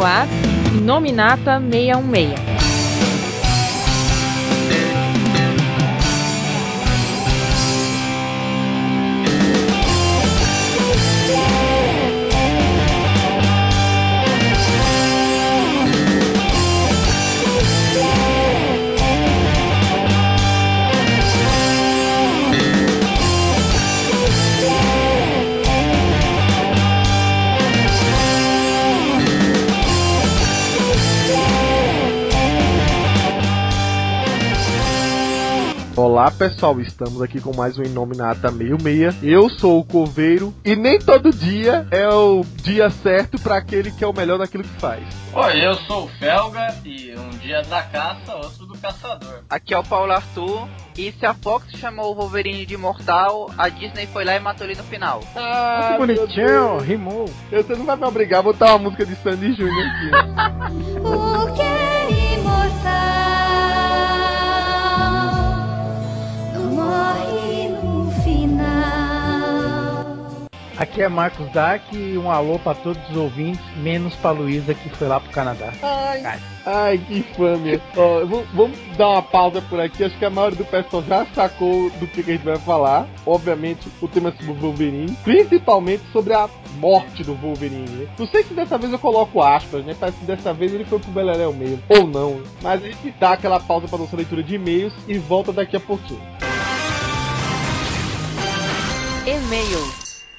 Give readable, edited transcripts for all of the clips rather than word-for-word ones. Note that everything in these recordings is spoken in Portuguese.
no ar, Inominata 616. Olá pessoal, estamos aqui com mais um Inominata 66. Eu sou o Coveiro e nem todo dia é o dia certo para aquele que é o melhor naquilo que faz. Oi, eu sou o Felga e um dia é da caça, outro do caçador. Aqui é o Paulo Arthur e se a Fox chamou o Wolverine de imortal, a Disney foi lá e matou ele no final. Ah, que bonitinho, rimou. Você não vai me obrigar a botar uma música de Sandy Júnior aqui, né? O que é imortal não morre no final. Aqui é Marcos Dark e um alô pra todos os ouvintes, menos pra Luísa que foi lá pro Canadá. Ai, que infâmia. Ó, vamos dar uma pausa por aqui. Acho que a maioria do pessoal já sacou do que a gente vai falar. Obviamente, o tema é sobre o Wolverine, principalmente sobre a morte do Wolverine, né? Não sei se dessa vez eu coloco aspas, né? Parece que dessa vez ele foi pro beleléu mesmo, ou não. Mas a gente dá aquela pausa pra nossa leitura de e-mails e volta daqui a pouquinho. E-mail.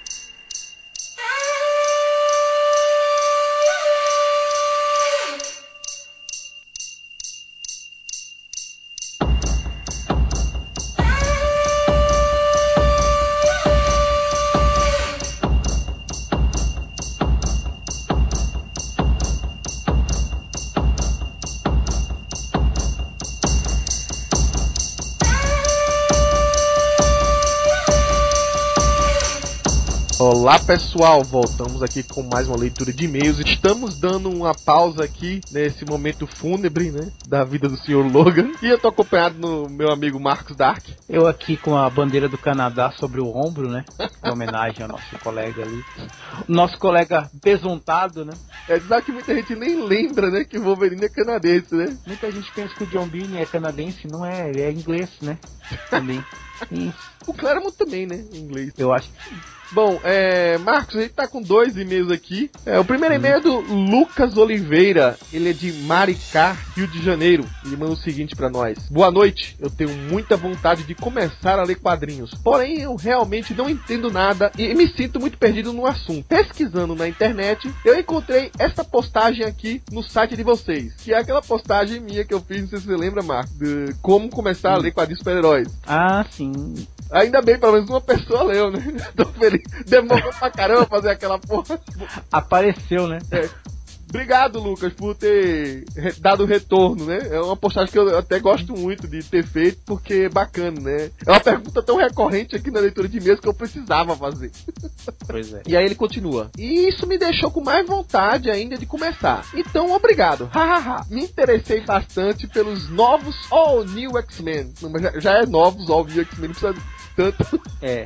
Olá pessoal, voltamos aqui com mais uma leitura de e-mails. Estamos dando uma pausa aqui nesse momento fúnebre, né, da vida do Sr. Logan. E eu tô acompanhado no meu amigo Marcos Dark. Eu aqui com a bandeira do Canadá sobre o ombro, né? Em homenagem ao nosso colega ali. O nosso colega besuntado, né? É dizer que muita gente nem lembra, né, que o Wolverine é canadense, né? Muita gente pensa que o John Byrne é canadense, não é, ele é inglês, né? Também. Isso. O Claremont também, né, em inglês. Eu acho que sim. Bom, Marcos, a gente tá com 2 e-mails aqui. O primeiro e-mail é do Lucas Oliveira. Ele é de Maricá, Rio de Janeiro. Ele manda o seguinte pra nós: boa noite, eu tenho muita vontade de começar a ler quadrinhos, porém eu realmente não entendo nada e me sinto muito perdido no assunto. Pesquisando na internet, eu encontrei essa postagem aqui no site de vocês, que é aquela postagem minha que eu fiz, não sei se você lembra, Marcos, de como começar a ler quadrinhos super-heróis. Ah, sim. Ainda bem, pelo menos uma pessoa leu, né? Tô feliz. Demorou pra caramba fazer aquela porra. Apareceu, né? Obrigado, Lucas, por ter dado retorno, né? É uma postagem que eu até gosto muito de ter feito, porque é bacana, né? É uma pergunta tão recorrente aqui na leitura de e-mails que eu precisava fazer. Pois é. E aí ele continua: e isso me deixou com mais vontade ainda de começar. Então, obrigado. Hahaha. Me interessei bastante pelos novos All New X-Men. Já é novos All New X-Men, não precisa tanto.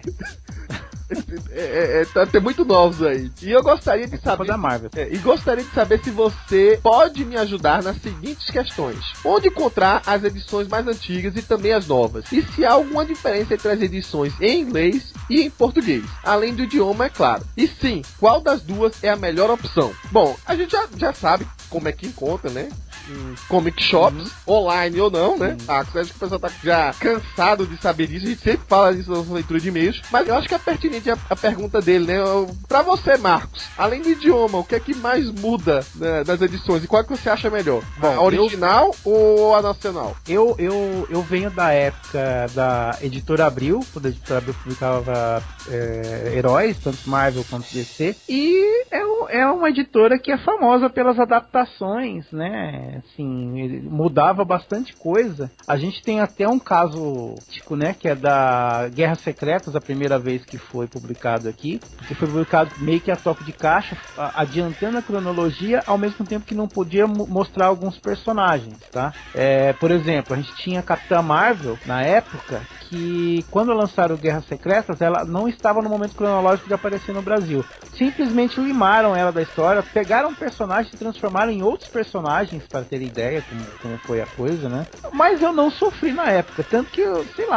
Tem muito novos aí. E eu gostaria de saber da Marvel. E gostaria de saber se você pode me ajudar nas seguintes questões: onde encontrar as edições mais antigas e também as novas? E se há alguma diferença entre as edições em inglês e em português? Além do idioma, é claro. E sim, qual das duas é a melhor opção? Bom, a gente já sabe como é que encontra, né? Em comic shops, online ou não, né? Acho que o pessoal tá já cansado de saber disso. A gente sempre fala disso na nossa leitura de e-mails, mas eu acho que é pertinente a pergunta dele, né? Pra você, Marcos, além do idioma, o que é que mais muda, né, das edições? E qual é que você acha melhor? Bom, a original ou a nacional? Eu venho da época da Editora Abril, quando a Editora Abril publicava heróis, tanto Marvel quanto DC, e é uma editora que é famosa pelas adaptações, né? Assim, mudava bastante coisa. A gente tem até um caso, tipo, né, que é da Guerras Secretas, a primeira vez que foi publicado aqui, porque foi publicado meio que a toque de caixa, adiantando a cronologia, ao mesmo tempo que não podia mostrar alguns personagens, tá? Por exemplo, a gente tinha a Capitã Marvel, na época, que quando lançaram Guerras Secretas, ela não estava no momento cronológico de aparecer no Brasil. Simplesmente limaram ela da história, pegaram personagens e transformaram em outros personagens, para ter ideia como foi a coisa, né? Mas eu não sofri na época, tanto que eu sei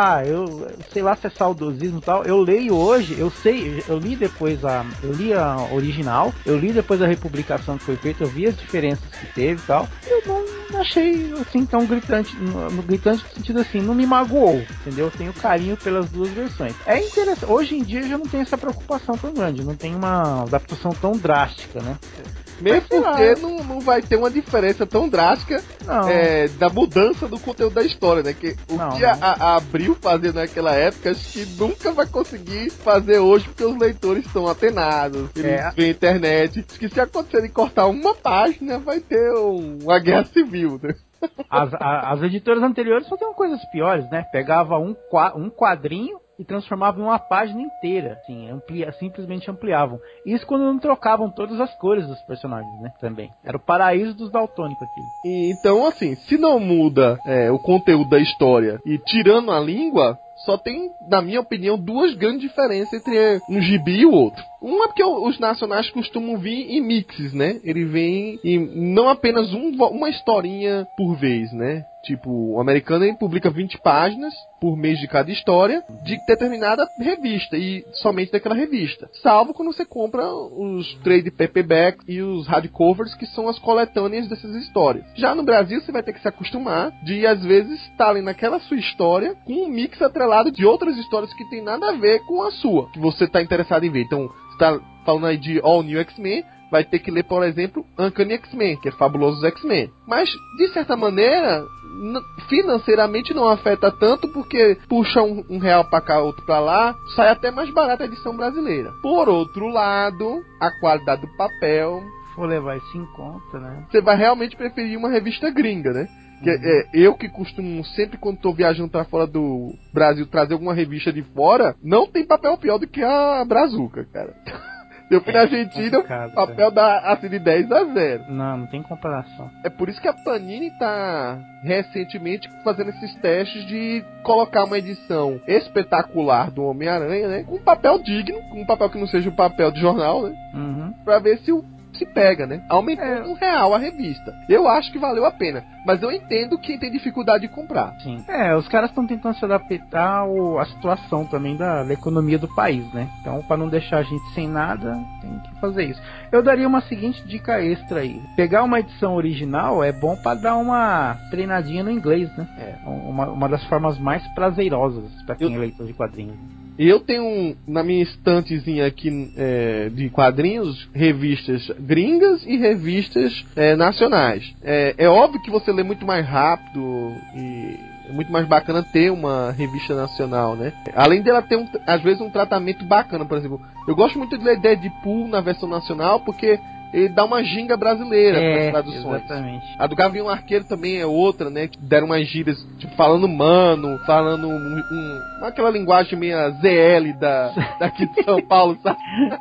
lá se é saudosismo e tal, eu leio hoje, eu li a original, eu li depois a republicação que foi feita, eu vi as diferenças que teve e tal, eu não achei assim tão gritante, no gritante no sentido assim, não me magoou, entendeu? Eu tenho carinho pelas duas versões. É interessante, hoje em dia eu já não tenho essa preocupação tão grande, não tem uma adaptação tão drástica, né? Mesmo porque não vai ter uma diferença tão drástica da mudança do conteúdo da história, né? Que a Abril fazia naquela época, acho que nunca vai conseguir fazer hoje, porque os leitores estão atenados, eles veem internet. Acho que se acontecer de cortar uma página, vai ter uma guerra civil, né? As editoras anteriores faziam coisas piores, né? Pegava um quadrinho e transformava em uma página inteira, assim, simplesmente ampliavam. Isso quando não trocavam todas as cores dos personagens, né? Também. Era o paraíso dos daltônicos aquilo. E, então, assim, se não muda o conteúdo da história e tirando a língua, só tem, na minha opinião, duas grandes diferenças entre um gibi e o outro. Uma é porque os nacionais costumam vir em mixes, né? Ele vem em não apenas uma historinha por vez, né? Tipo, o americano ele publica 20 páginas por mês de cada história de determinada revista e somente daquela revista. Salvo quando você compra os trade paperbacks e os hardcovers, que são as coletâneas dessas histórias. Já no Brasil, você vai ter que se acostumar de, às vezes, estarem naquela sua história com um mix atrelado de outras histórias que tem nada a ver com a sua, que você está interessado em ver. Então, você está falando aí de All New X-Men, vai ter que ler, por exemplo, Uncanny X-Men, que é Fabulosos X-Men. Mas, de certa maneira, financeiramente não afeta tanto, porque puxa um real pra cá, outro pra lá, sai até mais barata a edição brasileira. Por outro lado, a qualidade do papel... For levar isso em conta, né? Você vai realmente preferir uma revista gringa, né? Eu que costumo sempre, quando tô viajando pra fora do Brasil, trazer alguma revista de fora, não tem papel pior do que a Brazuca, cara. Eu fui na Argentina, o papel dá assim de 10-0. Não tem comparação. É por isso que a Panini tá recentemente fazendo esses testes de colocar uma edição espetacular do Homem-Aranha, né? Com um papel digno, com um papel que não seja um papel de jornal, né? Pra ver se pega, né? Aumentou R$1 a revista. Eu acho que valeu a pena. Mas eu entendo quem tem dificuldade de comprar. Sim. Os caras estão tentando se adaptar à situação também da economia do país, né? Então, para não deixar a gente sem nada, tem que fazer isso. Eu daria uma seguinte dica extra aí. Pegar uma edição original é bom para dar uma treinadinha no inglês, né? Uma das formas mais prazerosas para quem é leitor de quadrinhos. E eu tenho na minha estantezinha aqui de quadrinhos, revistas gringas e revistas nacionais. É óbvio que você lê muito mais rápido e é muito mais bacana ter uma revista nacional, né? Além dela ter, às vezes, um tratamento bacana. Por exemplo, eu gosto muito de ler Deadpool na versão nacional porque ele dá uma ginga brasileira nas traduções. Exatamente. A do Gavião Arqueiro também é outra, né? Que deram umas gírias, tipo, falando mano, falando aquela linguagem meio ZL daqui de São Paulo, sabe?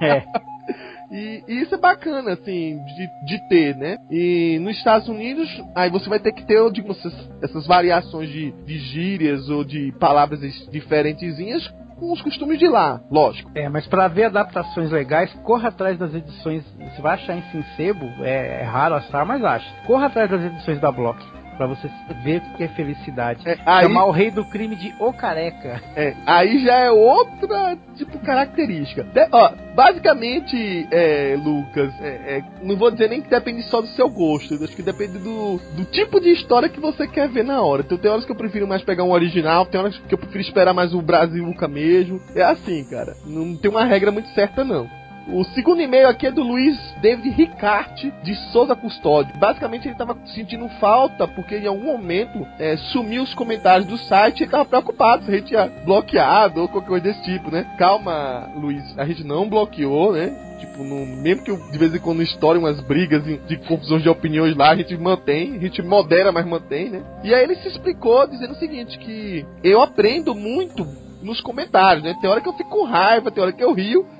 E isso é bacana, assim, de ter, né? E nos Estados Unidos, aí você vai ter que ter, eu digo, essas variações de gírias ou de palavras diferentezinhas com os costumes de lá, lógico. Mas para ver adaptações legais, corra atrás das edições. Você vai achar em Sincebo, é raro achar, mas acha. Corra atrás das edições da Block, pra você ver o que é felicidade. Chamar o rei do crime de O Careca. Aí já é outra, tipo, característica. Basicamente, Lucas, não vou dizer nem que depende só do seu gosto, acho que depende do tipo de história que você quer ver na hora. Então tem horas que eu prefiro mais pegar um original, tem horas que eu prefiro esperar mais o Brazuca mesmo. É assim, cara, não tem uma regra muito certa, não. O segundo e-mail aqui é do Luiz David Ricarte de Souza Custódio. Basicamente ele estava sentindo falta porque em algum momento sumiu os comentários do site e ele estava preocupado se a gente tinha bloqueado ou qualquer coisa desse tipo, né? Calma, Luiz, a gente não bloqueou, né? Tipo, mesmo que de vez em quando estoure umas brigas de confusões de opiniões lá, a gente mantém, a gente modera, mas mantém, né? E aí ele se explicou dizendo o seguinte, que eu aprendo muito nos comentários, né? Tem hora que eu fico com raiva, tem hora que eu rio,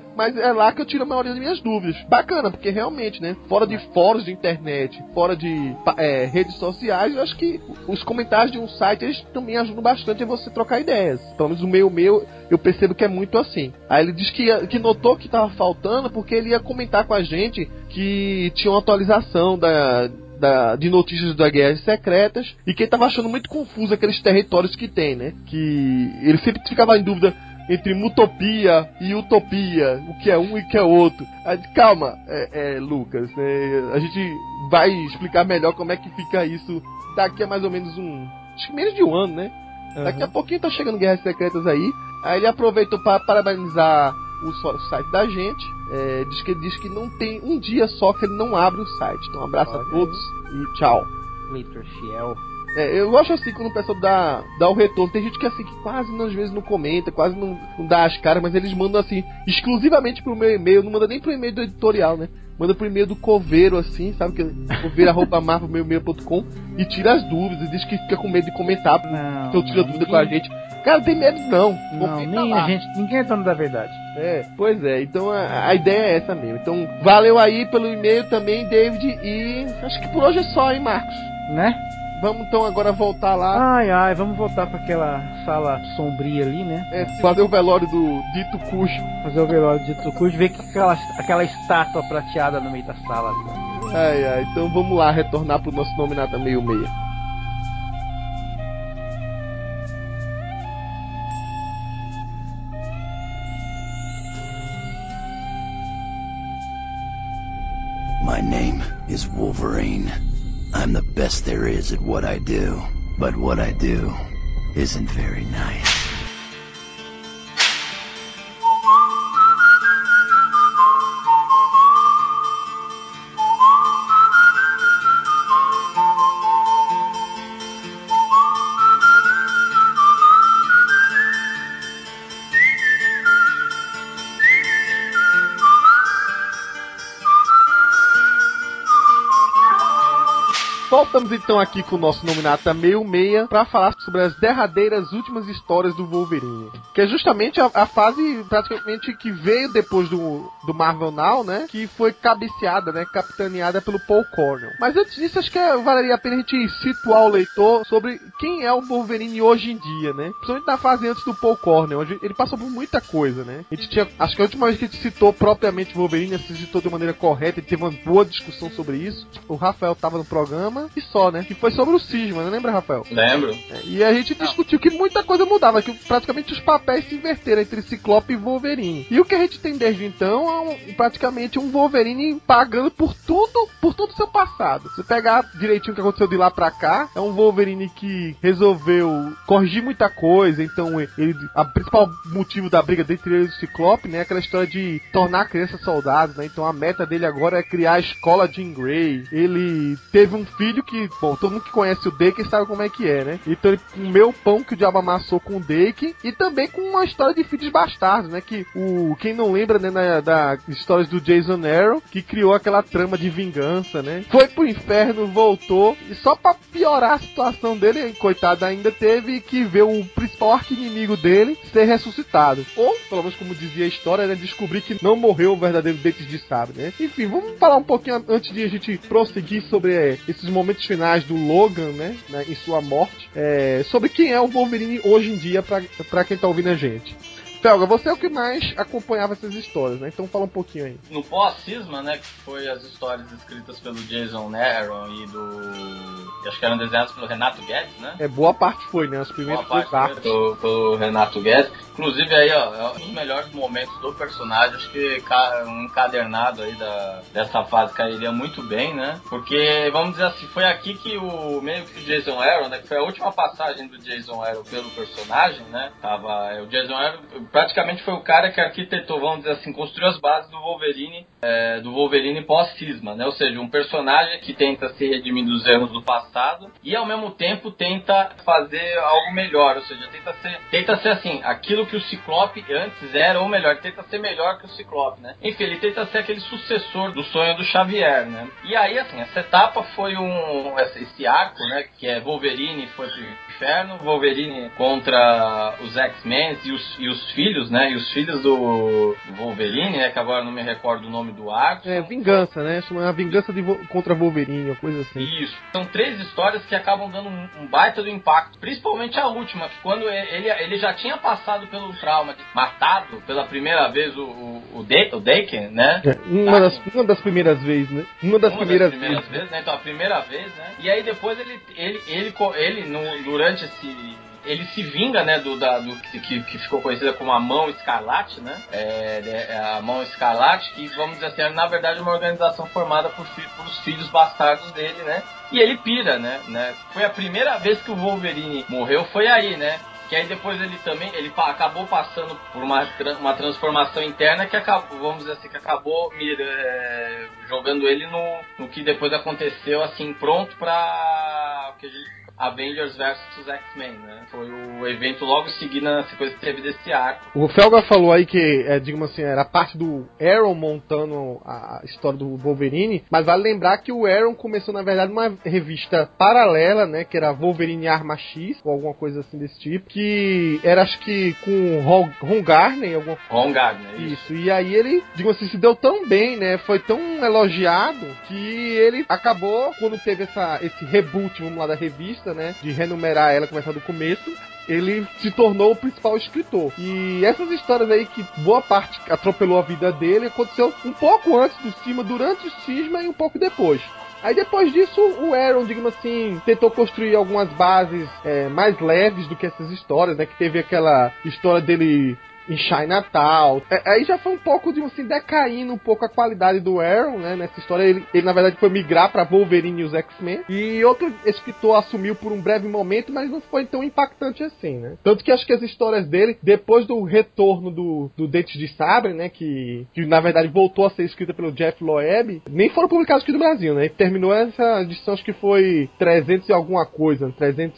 mas é lá que eu tiro a maioria das minhas dúvidas. Bacana, porque realmente, né, fora de fóruns de internet, fora de redes sociais, eu acho que os comentários de um site, eles também ajudam bastante a você trocar ideias. Pelo menos o meu, eu percebo que é muito assim. Aí ele diz que notou que tava faltando porque ele ia comentar com a gente que tinha uma atualização de notícias das Guerras Secretas e que ele tava achando muito confuso aqueles territórios que tem, né? Que ele sempre ficava em dúvida entre mutopia e utopia, o que é um e o que é outro. Aí, calma, Lucas, a gente vai explicar melhor como é que fica isso daqui a mais ou menos acho que menos de um ano, né? Uhum. Daqui a pouquinho tá chegando Guerras Secretas aí. Aí ele aproveitou para parabenizar o site da gente. Diz que não tem um dia só que ele não abre o site. Então, um abraço a todos e tchau. Leitor fiel. Eu gosto assim quando o pessoal dá o retorno. Tem gente que assim que quase às vezes não comenta, quase não dá as caras, mas eles mandam assim exclusivamente pro meu e-mail, não manda nem pro e-mail do editorial, né? Manda pro e-mail do Coveiro, assim, sabe? Que coveiro@marvelmeio.com e tira as dúvidas, diz que fica com medo de comentar, então tira dúvida com a gente. Cara, não tem medo não. Não, nem a gente, ninguém é dono da verdade. Pois é, então a ideia é essa mesmo. Então, valeu aí pelo e-mail também, David, e acho que por hoje é só, hein, Marcos? Né? Vamos então agora voltar lá. Ai, vamos voltar pra aquela sala sombria ali, né? Fazer o velório do Dito Cujo. Fazer o velório do Dito Cujo, ver que aquela estátua prateada no meio da sala ali, ó. Então vamos lá retornar pro nosso Nominata Meio Meia. My name is Wolverine. I'm the best there is at what I do. But what I do isn't very nice. Voltamos então aqui com o nosso Nominata Meio Meia pra falar sobre as derradeiras últimas histórias do Wolverine. Que é justamente a fase praticamente que veio depois do Marvel Now, né? Que foi cabeceada, né? Capitaneada pelo Paul Cornell. Mas antes disso, acho que valeria a pena a gente situar o leitor sobre quem é o Wolverine hoje em dia, né? Principalmente na fase antes do Paul Cornell. Ele passou por muita coisa, né? A gente tinha, acho que a última vez que a gente citou propriamente Wolverine, se citou de maneira correta, e teve uma boa discussão sobre isso. O Rafael tava no programa. E só, né? Que foi sobre o Cisma, né? Lembra, Rafael? Lembro. E a gente discutiu que muita coisa mudava, que praticamente os papéis se inverteram entre Ciclope e Wolverine. E o que a gente tem desde então é praticamente um Wolverine pagando por todo o seu passado. Se pegar direitinho o que aconteceu de lá pra cá, é um Wolverine que resolveu corrigir muita coisa. Então, a principal motivo da briga entre ele e o Ciclope, né? É aquela história de tornar a criança soldados, né? Então a meta dele agora é criar a escola Jean Grey. Ele teve um filho que, bom, todo mundo que conhece o Dake sabe como é que é, né? Então ele comeu o pão que o diabo amassou com o Dake e também com uma história de filhos bastardos, né? Que quem não lembra, né, das histórias do Jason Aaron, que criou aquela trama de vingança, né? Foi pro inferno, voltou e só pra piorar a situação dele, coitado, ainda teve que ver o principal arqui-inimigo dele ser ressuscitado. Ou, pelo menos como dizia a história, né, descobrir que não morreu o verdadeiro Dente de Sabre, né? Enfim, vamos falar um pouquinho antes de a gente prosseguir sobre esses momentos finais do Logan, né, em sua morte, sobre quem é o Wolverine hoje em dia pra quem tá ouvindo a gente. Felga, você é o que mais acompanhava essas histórias, né? Então fala um pouquinho aí. No pós-cisma, né, que foi as histórias escritas pelo Jason Aaron e acho que eram desenhadas pelo Renato Guedes, né? Boa parte foi, né? Os primeiros boa parte foi pelo Renato Guedes. Inclusive aí, ó, é um dos melhores momentos do personagem. Acho que um encadernado aí dessa fase cairia muito bem, né? Porque, vamos dizer assim, foi aqui que meio que o Jason Aaron, né, que foi a última passagem do Jason Aaron pelo personagem, né? O Jason Aaron praticamente foi o cara que arquitetou, vamos dizer assim, construiu as bases do Wolverine pós-cisma, né? Ou seja, um personagem que tenta se redimir dos erros do passado e ao mesmo tempo tenta fazer algo melhor, ou seja, tenta ser assim, aquilo que o Ciclope antes era, ou melhor, tenta ser melhor que o Ciclope, né? Enfim, ele tenta ser aquele sucessor do sonho do Xavier, né? E aí, assim, essa etapa foi esse arco, né, que é Wolverine foi pro Inferno, Wolverine contra os X-Men e os filhos, né? E os filhos do Wolverine, né? Que agora não me recordo o nome do arco. Vingança, né? Chama a Vingança contra Wolverine, uma coisa assim. Isso. São 3 histórias que acabam dando um baita do impacto. Principalmente a última, que quando ele já tinha passado pelo trauma de matado pela primeira vez o Daken, né? Uma das primeiras vezes, né? Uma das primeiras vezes, né? Então, a primeira vez, né? E aí depois durante ele se vinga, né, do que ficou conhecida como a Mão Escarlate, né? A Mão Escarlate, que, vamos dizer assim, é na verdade uma organização formada por os filhos bastardos dele, né? E ele pira, né? Foi a primeira vez que o Wolverine morreu, foi aí, né? Que aí depois ele acabou passando por uma transformação interna que acabou, vamos dizer assim, que acabou jogando ele no que depois aconteceu, assim, pronto pra Avengers vs X-Men, né? Foi o evento logo em seguida na sequência que teve desse arco. O Felga falou aí que, digamos assim, era parte do Aaron montando a história do Wolverine, mas vale lembrar que o Aaron começou, na verdade, uma revista paralela, né, que era Wolverine Arma X, ou alguma coisa assim desse tipo, que era, acho que, com Ron Garner. Ron Garner, isso. E aí ele, digamos assim, se deu tão bem, né, foi tão elogiado, que ele acabou, quando teve esse reboot, vamos lá, da revista, né, de renumerar ela, começar do começo, ele se tornou o principal escritor. E essas histórias aí, que boa parte atropelou a vida dele, aconteceu um pouco antes do Cisma, durante o Cisma e um pouco depois. Aí depois disso, o Aaron, digamos assim, tentou construir algumas bases mais leves do que essas histórias, né, que teve aquela história dele em Chinatown. Aí já foi um pouco, de assim, decaindo um pouco a qualidade do Aaron, né? Nessa história ele na verdade foi migrar pra Wolverine e os X-Men. E outro escritor assumiu por um breve momento, mas não foi tão impactante assim, né? Tanto que acho que as histórias dele, depois do retorno do Dentes de Sabre, né? Que na verdade voltou a ser escrita pelo Jeff Loeb, nem foram publicadas aqui no Brasil, né? E terminou essa edição, acho que foi 300 e alguma coisa,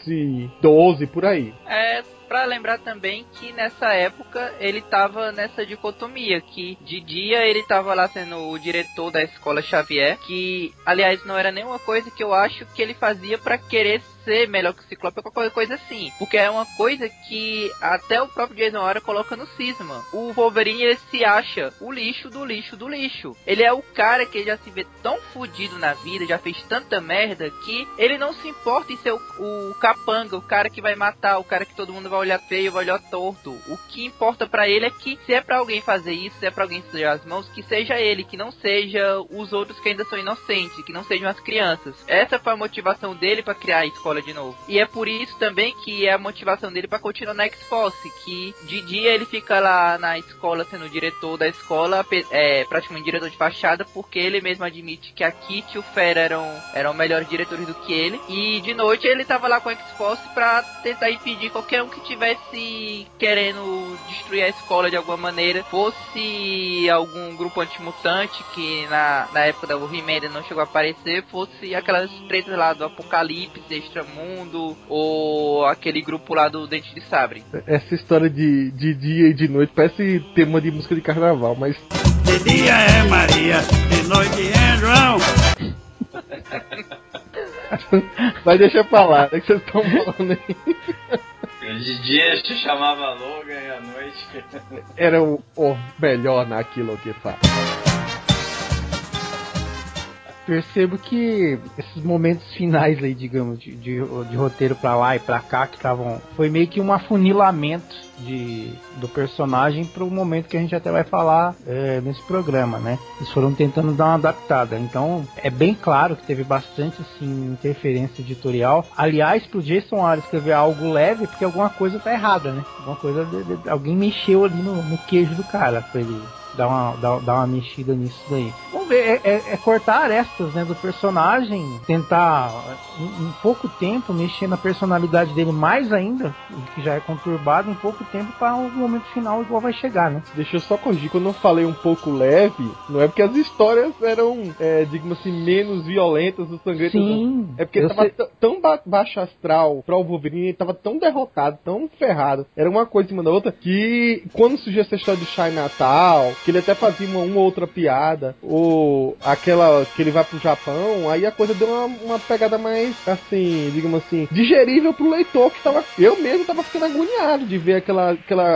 312 por aí. Pra lembrar também que nessa época ele tava nessa dicotomia, que de dia ele tava lá sendo o diretor da Escola Xavier, que aliás não era nenhuma coisa que eu acho que ele fazia pra querer ser melhor que o Ciclope ou qualquer coisa assim, porque é uma coisa que até o próprio Jason Aaron coloca no cisma. O Wolverine, ele se acha o lixo do lixo do lixo. Ele é o cara que já se vê tão fudido na vida, já fez tanta merda, que ele não se importa em ser o capanga, o cara que vai matar, o cara que todo mundo vai olhar feio, vai olhar torto. O que importa pra ele é que, se é pra alguém fazer isso, se é pra alguém sujar as mãos, que seja ele, que não seja os outros que ainda são inocentes, que não sejam as crianças. Essa foi a motivação dele pra criar a escola de novo. E é por isso também que é a motivação dele pra continuar na X-Force, que de dia ele fica lá na escola sendo o diretor da escola, praticamente diretor de fachada, porque ele mesmo admite que a Kitty e o Fera eram melhores diretores do que ele, e de noite ele tava lá com a X-Force pra tentar impedir qualquer um que tivesse querendo destruir a escola de alguma maneira, fosse algum grupo antimutante que na época da He-Man não chegou a aparecer, fosse aquelas tretas lá do Apocalipse, Extramundo, ou aquele grupo lá do Dente de Sabre. Essa história de dia e de noite parece tema de música de carnaval, mas... De dia é Maria, de noite é João. Mas deixa pra lá, é que vocês estão falando aí. De dia se chamava Logan e à noite... Era o melhor naquilo que faz. Percebo que esses momentos finais aí, digamos, de roteiro pra lá e pra cá, que estavam... Foi meio que um afunilamento do personagem pro momento que a gente até vai falar nesse programa, né? Eles foram tentando dar uma adaptada. Então, é bem claro que teve bastante, assim, interferência editorial. Aliás, pro Jason Aaron escrever algo leve, porque alguma coisa tá errada, né? Alguma coisa... alguém mexeu ali no queijo do cara pra ele... Dar uma mexida nisso daí. Vamos ver, é cortar arestas, né, do personagem, tentar em pouco tempo mexer na personalidade dele mais ainda, que já é conturbado, em pouco tempo para o momento final igual vai chegar, né? Deixa eu só corrigir, quando eu falei um pouco leve, não é porque as histórias eram, digamos assim, menos violentas ou sangrentas. Sim. É porque tava tão baixo astral pra o Wolverine, ele tava tão derrotado, tão ferrado, era uma coisa em cima da outra, que quando surgiu essa história de Chinatown, que ele até fazia uma outra piada, ou aquela que ele vai pro Japão, aí a coisa deu uma pegada mais, assim, digamos assim, digerível pro leitor que tava... Eu mesmo tava ficando agoniado de ver aquela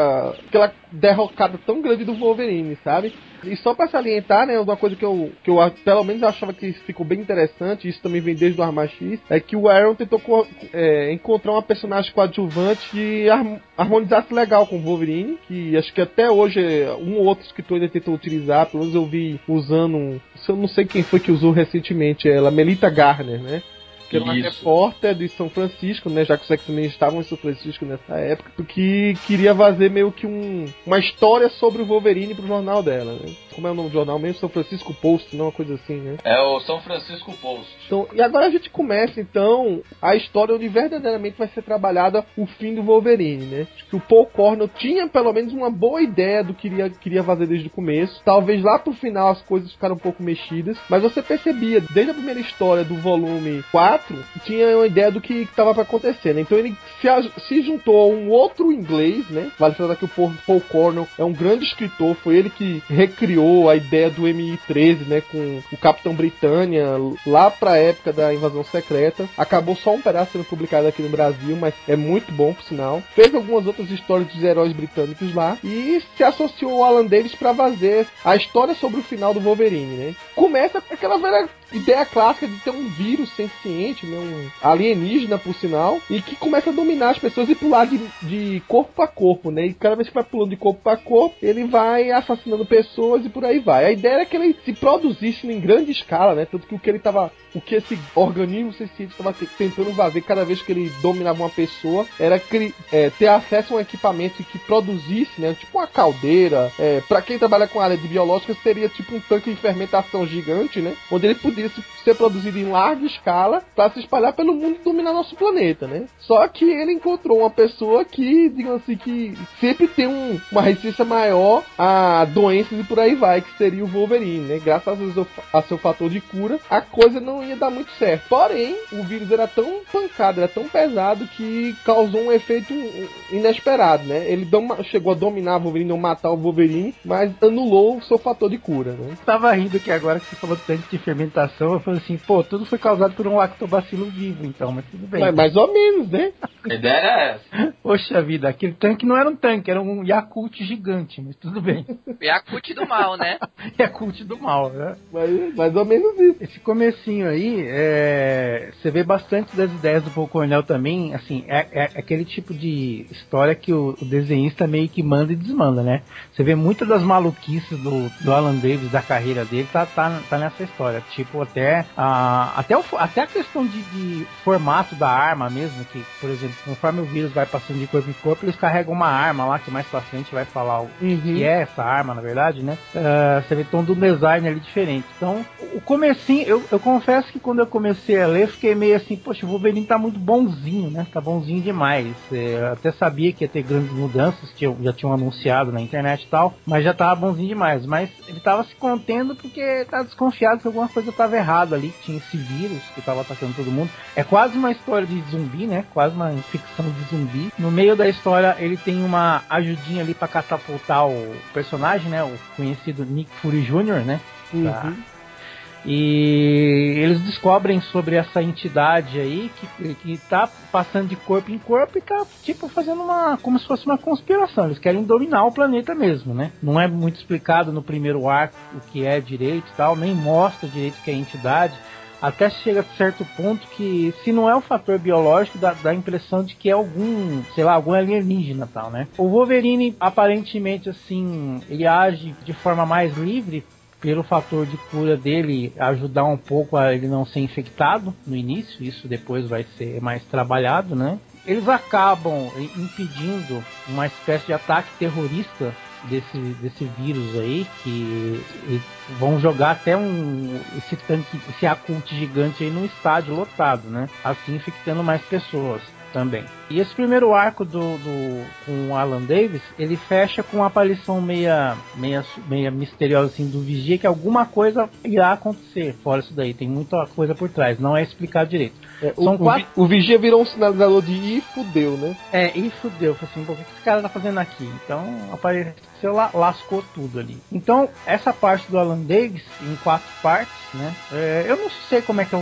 derrocada tão grande do Wolverine, sabe? E só pra salientar, né, uma coisa que eu pelo menos achava que ficou bem interessante, isso também vem desde o Arma X, é que o Aaron tentou encontrar uma personagem coadjuvante que harmonizasse legal com o Wolverine, que acho que até hoje um ou outro escritor ainda tentou utilizar, pelo menos eu vi usando, eu não sei quem foi que usou recentemente, ela, Melita Garner, né? Que era uma repórter de São Francisco, né? Já que os X-Men estavam em São Francisco nessa época, que queria fazer meio que uma história sobre o Wolverine pro jornal dela, né? Como é o nome do jornal mesmo? São Francisco Post, não? Uma coisa assim, né? É o São Francisco Post. Então, e agora a gente começa, então, a história onde verdadeiramente vai ser trabalhada o fim do Wolverine, né? Acho que o Paul Cornell tinha pelo menos uma boa ideia do que queria fazer desde o começo. Talvez lá pro final as coisas ficaram um pouco mexidas, mas você percebia, desde a primeira história do volume 4, tinha uma ideia do que estava para acontecer, né? Então ele se juntou a um outro inglês, né? Vale falar que o Paul Cornell é um grande escritor, foi ele que recriou a ideia do MI-13, né? Com o Capitão Britânia, lá pra época da Invasão Secreta. Acabou só um pedaço sendo publicado aqui no Brasil, mas é muito bom, por sinal. Fez algumas outras histórias dos heróis britânicos lá e se associou ao Alan Davis para fazer a história sobre o final do Wolverine, né? Começa com aquela velha ideia clássica de ter um vírus senciente, né? Um alienígena, por sinal, e que começa a dominar as pessoas e pular de corpo a corpo, né? E cada vez que vai pulando de corpo a corpo, ele vai assassinando pessoas e por aí vai. A ideia era que ele se produzisse em grande escala, né? Tanto que o que esse organismo senciente estava tentando fazer cada vez que ele dominava uma pessoa era ter acesso a um equipamento que produzisse, né? Tipo uma caldeira. Para quem trabalha com a área de biológica, seria tipo um tanque de fermentação gigante, né? Onde ele podia ser produzido em larga escala para se espalhar pelo mundo e dominar nosso planeta, né? Só que ele encontrou uma pessoa que, digamos assim, que sempre tem uma resistência maior a doenças e por aí vai, que seria o Wolverine, né? Graças a seu fator de cura, a coisa não ia dar muito certo. Porém, o vírus era tão pancado, era tão pesado que causou um efeito inesperado, né? Ele chegou a dominar o Wolverine, não matar o Wolverine, mas anulou o seu fator de cura, né? Tava rindo que agora que você falou tanto de fermentação, eu falei assim, pô, tudo foi causado por um lactobacilo vivo, então, mas tudo bem. Mas mais ou menos, né? A ideia era essa. Poxa vida, aquele tanque não era um tanque, era um Yakult gigante, mas tudo bem. Yakult do mal, né? Yakult do mal, né? Mas mais ou menos isso. Esse comecinho aí, você vê bastante das ideias do Paul Cornell também, assim, é aquele tipo de história que o desenhista meio que manda e desmanda, né? Você vê muitas das maluquices do Alan Davis, da carreira dele, tá nessa história. Tipo, até a questão de formato da arma mesmo, que, por exemplo, conforme o vírus vai passando de corpo em corpo, eles carregam uma arma lá, que mais pra frente vai falar o que é essa arma, na verdade, né? Você vê todo um design ali diferente. Então, o comecinho, eu confesso que quando eu comecei a ler, eu fiquei meio assim, poxa, o Wolverine tá muito bonzinho, né? Tá bonzinho demais. Eu até sabia que ia ter grandes mudanças, que já tinham anunciado na internet e tal, mas já tava bonzinho demais. Mas ele tava se contendo porque tava desconfiado que alguma coisa tava errada ali, que tinha esse vírus que tava atacando todo mundo. É quase uma história de zumbi, né? Quase uma ficção de zumbi. No meio da história, ele tem uma ajudinha ali pra catapultar o personagem, né? O conhecido Nick Fury Jr., né? E eles descobrem sobre essa entidade aí que tá passando de corpo em corpo e tá tipo fazendo como se fosse uma conspiração. Eles querem dominar o planeta mesmo, né? Não é muito explicado no primeiro arco o que é direito e tal, nem mostra direito o que é entidade. Até chega a certo ponto que, se não é o fator biológico, dá a impressão de que é algum alienígena e tal, né? O Wolverine, aparentemente, assim, ele age de forma mais livre, pelo fator de cura dele ajudar um pouco a ele não ser infectado no início, isso depois vai ser mais trabalhado, né? Eles acabam impedindo uma espécie de ataque terrorista desse vírus aí, que vão jogar até esse tanque, esse Yakult gigante aí num estádio lotado, né? Assim infectando mais pessoas. também. E esse primeiro arco com o Alan Davis, ele fecha com uma aparição meia misteriosa assim, do Vigia, que alguma coisa irá acontecer fora isso daí. Tem muita coisa por trás, não é explicado direito. O Vigia virou um sinalizador de "ih, fudeu", né? E fudeu. Falei assim, o que esse cara tá fazendo aqui? Então apareceu, lascou tudo ali. Então, essa parte do Alan Davis, em 4 partes, né? Eu não sei como é que é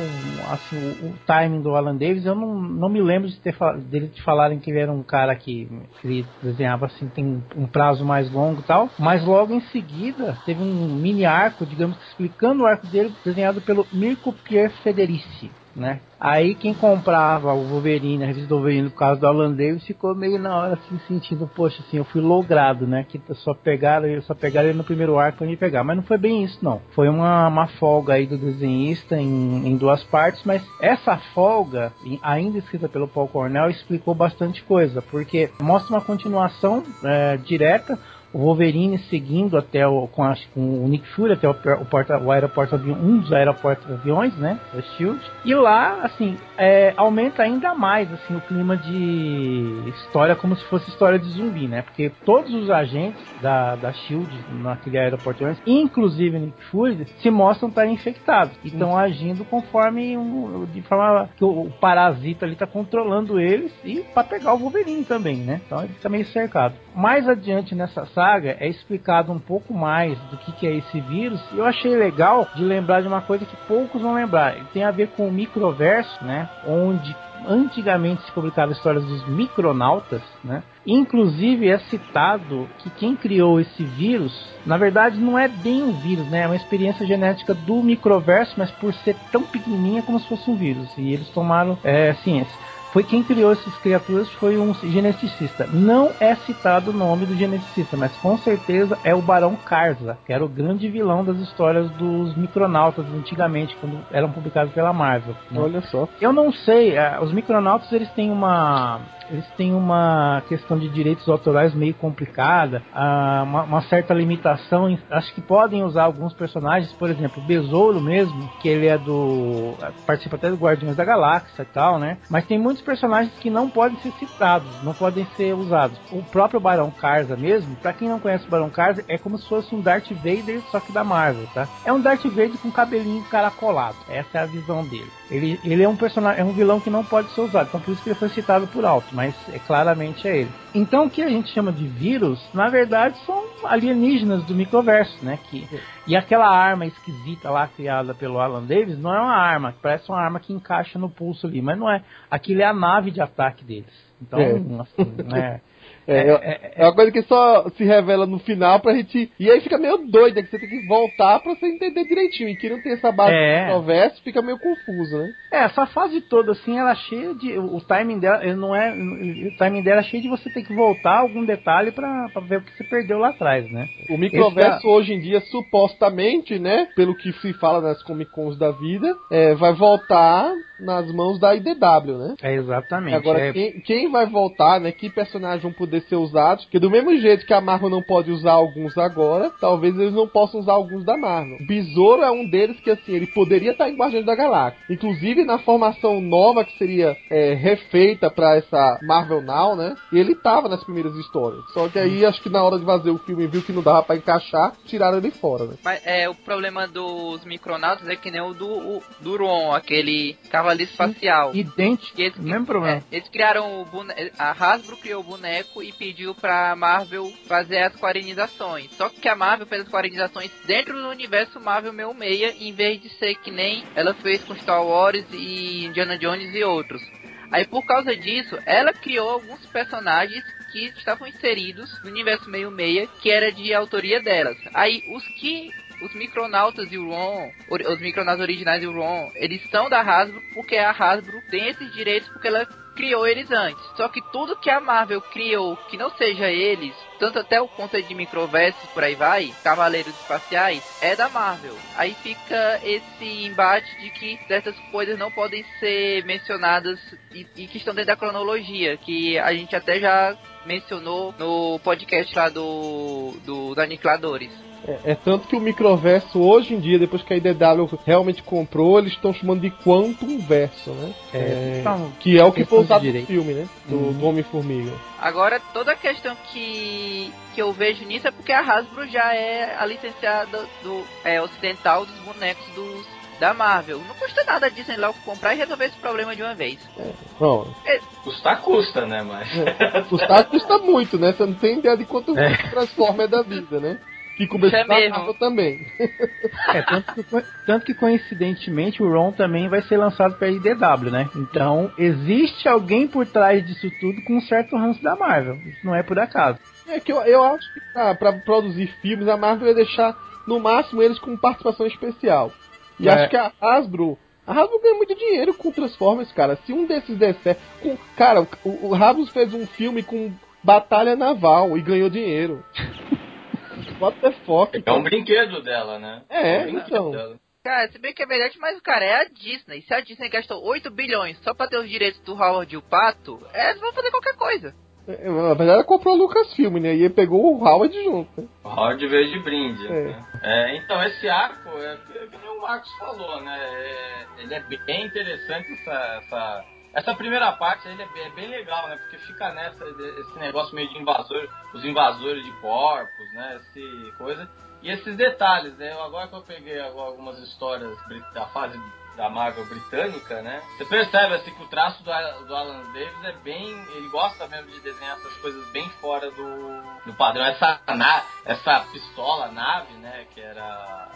o timing do Alan Davis. Eu não me lembro dele de falarem que ele era um cara que ele desenhava assim, tem um prazo mais longo e tal. Mas logo em seguida, teve um mini arco, digamos, explicando o arco dele, desenhado pelo Mirko Pier Federici, né? Aí quem comprava o Wolverine, a revista do Wolverine, por causa do Alan Davis, ficou meio na hora assim, sentindo, poxa, assim, eu fui logrado, né? Que só pegaram ele no primeiro arco pra me pegar. Mas não foi bem isso, não. Foi uma folga aí do desenhista em 2 partes, mas essa folga, ainda escrita pelo Paul Cornell, explicou bastante coisa, porque mostra uma continuação direta. O Wolverine seguindo até com o Nick Fury até o aeroporto avião, um dos aeroportos aviões, né, da Shield. E lá, assim, aumenta ainda mais assim o clima de história, como se fosse história de zumbi, né? Porque todos os agentes da Shield naquele aeroporto, inclusive o Nick Fury, se mostram estar infectados e estão agindo de forma que o parasita ali está controlando eles e para pegar o Wolverine também, né? Então ele fica meio cercado. Mais adiante nessa saga é explicado um pouco mais do que é esse vírus, e eu achei legal de lembrar de uma coisa que poucos vão lembrar. Ele tem a ver com o microverso, né? Onde antigamente se publicava histórias dos micronautas, né? Inclusive é citado que quem criou esse vírus, na verdade não é bem um vírus, né? É uma experiência genética do microverso, mas por ser tão pequenininha como se fosse um vírus. E eles tomaram ciência. Foi quem criou essas criaturas, foi um geneticista. Não é citado o nome do geneticista, mas com certeza é o Barão Karza, que era o grande vilão das histórias dos micronautas antigamente, quando eram publicados pela Marvel, né? Olha só. Eu não sei, os micronautas eles têm uma questão de direitos autorais meio complicada, uma certa limitação. Acho que podem usar alguns personagens, por exemplo, o Besouro mesmo, que ele participa até do Guardiões da Galáxia e tal, né? Mas tem muitos personagens que não podem ser citados, não podem ser usados. O próprio Barão Karza mesmo, pra quem não conhece o Barão Karza, é como se fosse um Darth Vader, só que da Marvel, tá? É um Darth Vader com cabelinho caracolado. Essa é a visão dele. Ele é um personagem, é um vilão que não pode ser usado, então por isso que ele foi citado por alto, mas claramente é ele. Então o que a gente chama de vírus, na verdade são alienígenas do microverso, né? E aquela arma esquisita lá criada pelo Alan Davis não é uma arma, parece uma arma que encaixa no pulso ali, mas não é. Aquilo é a nave de ataque deles. Então, assim, é uma coisa que só se revela no final pra gente. E aí fica meio doido, que você tem que voltar pra você entender direitinho. E quem não tem essa base de conversa fica meio confuso, né? Essa fase toda, assim, ela é cheia de. O timing dela, o timing dela é cheio de você ter que voltar algum detalhe pra ver o que você perdeu lá atrás, né? O microverso hoje em dia, supostamente, né? Pelo que se fala nas Comic Cons da vida, vai voltar nas mãos da IDW, né? Exatamente. Agora, quem vai voltar, né? Que personagens vão poder ser usados? Porque do mesmo jeito que a Marvel não pode usar alguns agora, talvez eles não possam usar alguns da Marvel. Besouro é um deles que, assim, ele poderia estar em Guardiões da Galáxia. Inclusive, na formação nova que seria refeita pra essa Marvel Now, né? E ele tava nas primeiras histórias. Só que aí, acho que na hora de fazer o filme, viu que não dava pra encaixar, tiraram ele fora, né? Mas o problema dos micronautas é que nem o do Ron, aquele cavaleiro espacial. Idêntico, mesmo problema. Eles criaram a Hasbro criou o boneco e pediu pra Marvel fazer as quarenizações. Só que a Marvel fez as quarenizações dentro do universo Marvel 66, em vez de ser que nem ela fez com Star Wars e Indiana Jones e outros. Aí por causa disso, ela criou alguns personagens que estavam inseridos no universo 66, que era de autoria delas. Aí os micronautas e o Ron, os micronautas originais e o Ron, eles são da Hasbro porque a Hasbro tem esses direitos porque ela criou eles antes. Só que tudo que a Marvel criou que não seja eles, tanto até o conceito de microversos por aí vai, cavaleiros espaciais, é da Marvel. Aí fica esse embate de que certas coisas não podem ser mencionadas e que estão dentro da cronologia, que a gente até já mencionou no podcast lá dos Aniquiladores. É tanto que o microverso hoje em dia, depois que a IDW realmente comprou, eles estão chamando de Quantum Verso, né? Que é o que foi usado no filme, né? Do Homem-Formiga. Agora, toda a questão que eu vejo nisso é porque a Hasbro já é a licenciada ocidental dos bonecos da Marvel. Não custa nada a Disney logo comprar e resolver esse problema de uma vez. Custa, né? Mas... Custar custa muito, né? Você não tem ideia de quanto Transformer da vida, né? Que começou na Marvel também. Tanto que coincidentemente o Ron também vai ser lançado pela IDW, né? Então existe alguém por trás disso tudo com um certo ranço da Marvel. Isso não é por acaso. É que eu acho que pra produzir filmes a Marvel ia deixar no máximo eles com participação especial. E acho que a Hasbro ganha muito dinheiro com Transformers, cara. Se um desses der certo... Cara, o Hasbro fez um filme com batalha naval e ganhou dinheiro. What the fuck? É um brinquedo dela, né? Então. Cara, se bem que é verdade, mas, cara, é a Disney. Se a Disney gastou 8 bilhões só pra ter os direitos do Howard e o Pato, eles vão fazer qualquer coisa. Na verdade, ela comprou o Lucasfilm, né? E pegou o Howard junto. Né? O Howard veio de brinde. Né? Então, esse arco, que nem o Marcos falou, né? Ele é bem interessante, essa primeira parte ele é bem legal, né? Porque fica esse negócio meio de os invasores de corpos, né? Coisa. E esses detalhes, né? Agora que eu peguei algumas histórias da fase da Marvel britânica, né? Você percebe assim que o traço do Alan Davis é bem... Ele gosta mesmo de desenhar essas coisas bem fora do padrão. Essa pistola, nave, né? Que era...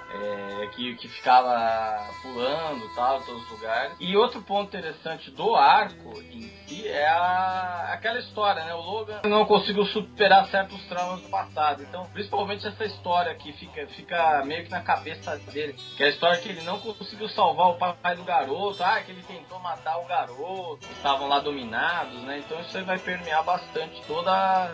que ficava pulando e tal, em todos os lugares. E outro ponto interessante do arco em si é aquela história, né? O Logan não conseguiu superar certos traumas do passado. Então, principalmente essa história que fica meio que na cabeça dele, que é a história que ele não conseguiu salvar o pai do garoto, que ele tentou matar o garoto, estavam lá dominados, né? Então isso aí vai permear bastante toda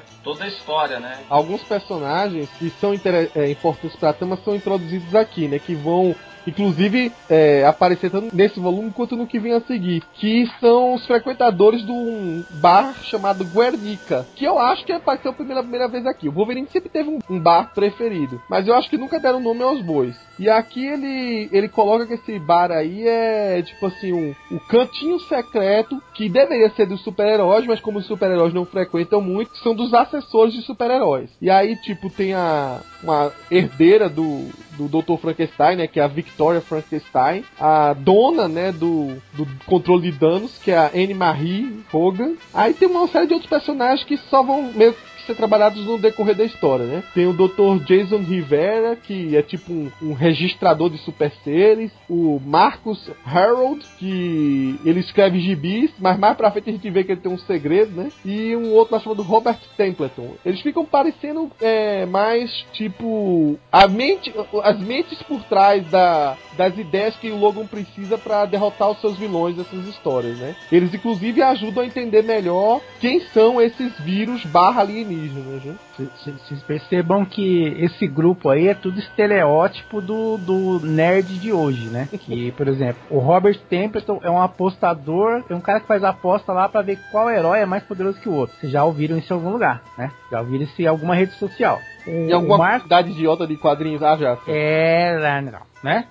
a história, né? Alguns personagens que são importantes pra trama são introduzidos aqui, né? Que vão inclusive aparecer tanto nesse volume quanto no que vem a seguir, que são os frequentadores de um bar chamado Guernica, que eu acho que apareceu pela primeira vez aqui. O Wolverine sempre teve um bar preferido, mas eu acho que nunca deram nome aos bois. E aqui ele coloca que esse bar aí é tipo assim, um cantinho secreto que deveria ser dos super-heróis, mas como os super-heróis não frequentam muito, são dos assessores de super-heróis. E aí tipo tem uma herdeira do Dr. Frankenstein, né, que é a Victoria Frankenstein, a dona, né, do controle de danos, que é a Anne Marie Hogan. Aí tem uma série de outros personagens que só vão meio que ser trabalhados no decorrer da história, né? Tem o Dr. Jason Rivera, que é tipo um registrador de super seres, o Marcus Harold, que ele escreve gibis, mas mais pra frente a gente vê que ele tem um segredo, né? E um outro lá chamado Robert Templeton. Eles ficam parecendo mais tipo as mentes por trás das ideias que o Logan precisa pra derrotar os seus vilões dessas histórias, né? Eles inclusive ajudam a entender melhor quem são esses vírus alienígenas, né? Vocês percebam que esse grupo aí é tudo estereótipo do nerd de hoje, né? Que, por exemplo, o Robert Templeton é um apostador, é um cara que faz aposta lá pra ver qual herói é mais poderoso que o outro. Vocês já ouviram isso em algum lugar, né? Já ouviram isso em alguma rede social. Em alguma comunidade idiota de quadrinhos, já. Não, né?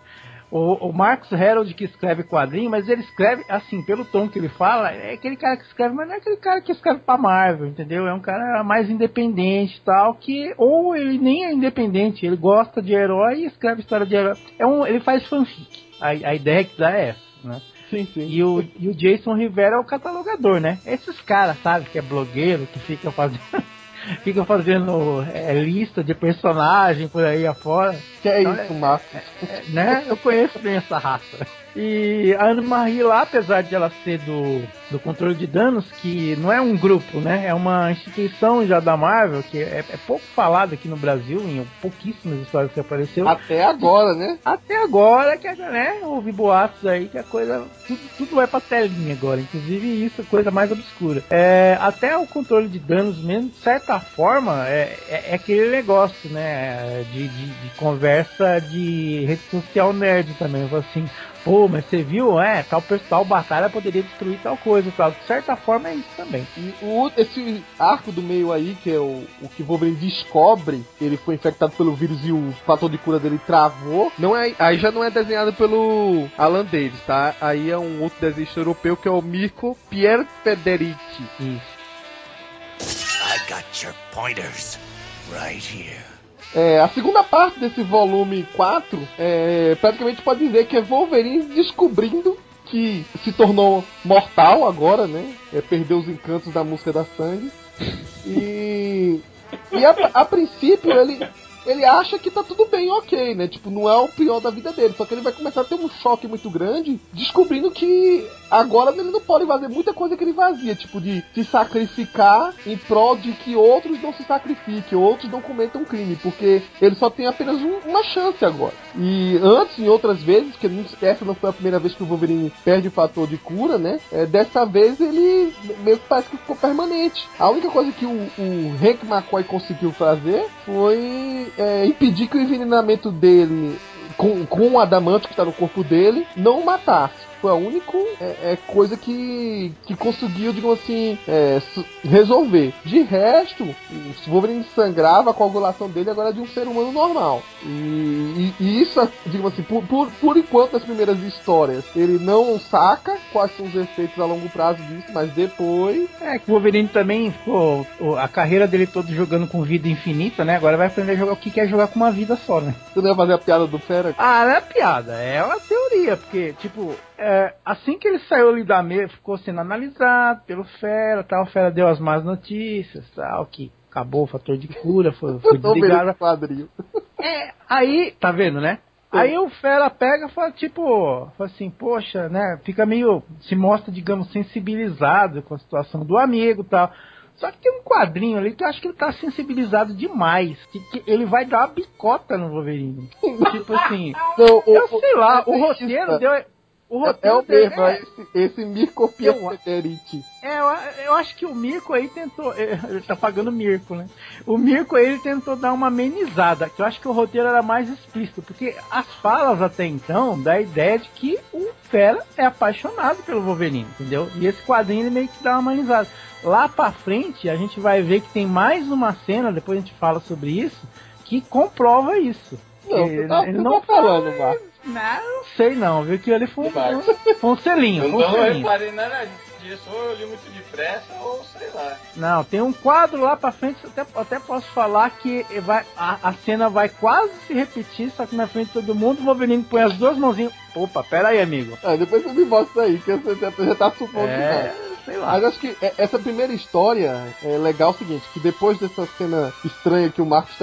O Marcus Harold que escreve quadrinho, mas ele escreve, assim, pelo tom que ele fala, é aquele cara que escreve, mas não é aquele cara que escreve pra Marvel, entendeu? É um cara mais independente e tal, ou ele nem é independente, ele gosta de herói e escreve história de herói. Ele faz fanfic. A ideia que dá é essa, né? Sim. E o Jason Rivera é o catalogador, né? Esses caras, sabe, que é blogueiro, que fica fazendo lista de personagem por aí afora. Que é então, isso, Marcos? Né? Eu conheço bem essa raça. E a Anne Marie lá, apesar de ela ser do controle de danos, que não é um grupo, né? É uma instituição já da Marvel, que é pouco falado aqui no Brasil, em pouquíssimas histórias que apareceu. Até agora, né? Até agora, que né? Houve boatos aí que a coisa... Tudo vai pra telinha agora, inclusive isso, coisa mais obscura. Até o controle de danos mesmo, de certa forma, é aquele negócio, né? De conversa de rede social nerd também, assim... Pô, mas você viu, tal batalha poderia destruir tal coisa e tal. De certa forma é isso também. E esse arco do meio aí, que é o que Wolverine descobre, ele foi infectado pelo vírus e o fator de cura dele travou, aí já não é desenhado pelo Alan Davis, tá? Aí é um outro desenhista europeu que é o Mirko Pierfederici. Isso. I got your pointers right here. A segunda parte desse volume 4, praticamente pode dizer que é Wolverine descobrindo que se tornou mortal agora, né? Perdeu os encantos da música da sangue. E a princípio ele acha que tá tudo bem, ok, né? Tipo, não é o pior da vida dele. Só que ele vai começar a ter um choque muito grande, descobrindo que agora ele não pode fazer muita coisa que ele fazia, tipo, de se sacrificar em prol de que outros não se sacrifiquem, outros não cometam crime, porque ele só tem apenas uma chance agora. E antes, em outras vezes, que essa não foi a primeira vez que o Wolverine perde o fator de cura, né? Dessa vez ele meio que parece que ficou permanente. A única coisa que o Hank McCoy conseguiu fazer foi impedir que o envenenamento dele com o adamante que está no corpo dele não o matasse. Foi a única coisa que conseguiu, digamos assim, resolver. De resto, o Wolverine sangrava, a coagulação dele agora é de um ser humano normal. E isso, digamos assim, por enquanto, nas primeiras histórias, ele não saca quais são os efeitos a longo prazo disso, mas depois... Que o Wolverine também ficou a carreira dele toda jogando com vida infinita, né? Agora vai aprender a jogar o que quer jogar com uma vida só, né? Você não ia fazer a piada do Fera? Ah, não é piada, é uma teoria, porque, tipo, assim que ele saiu ali da mesa, ficou sendo analisado pelo Fera, tal, o Fera deu as más notícias, tal, que acabou o fator de cura, foi desligado. Aí, tá vendo, né? Aí o Fera pega e fala assim, poxa, né, fica meio, se mostra, digamos, sensibilizado com a situação do amigo e tal. Só que tem um quadrinho ali que eu acho que ele tá sensibilizado demais. Que ele vai dar uma bicota no Wolverine. Tipo assim, eu sei lá, o roteiro deu... Esse Mirko Pierfederici. Eu acho que o Mirko aí tentou... Ele tá pagando Mirko, né? O Mirko aí, ele tentou dar uma amenizada, que eu acho que o roteiro era mais explícito, porque as falas até então dá a ideia de que o Fera é apaixonado pelo Wolverine, entendeu? E esse quadrinho ele meio que dá uma amenizada. Lá pra frente, a gente vai ver que tem mais uma cena, depois a gente fala sobre isso, que comprova isso. Não, ele não tá falando, Marcos. Não sei não, viu? Que ele foi um selinho. Eu não reparei nada disso, ou eu li muito depressa, ou sei lá. Não, tem um quadro lá pra frente, até posso falar que a cena vai quase se repetir, só que na frente de todo mundo, o Wolverine põe as duas mãozinhas. Opa, pera aí, amigo. Depois você me mostra aí, que você já tá supondo demais. Sei lá. Mas acho que essa primeira história é legal o seguinte, que depois dessa cena estranha que o Marcos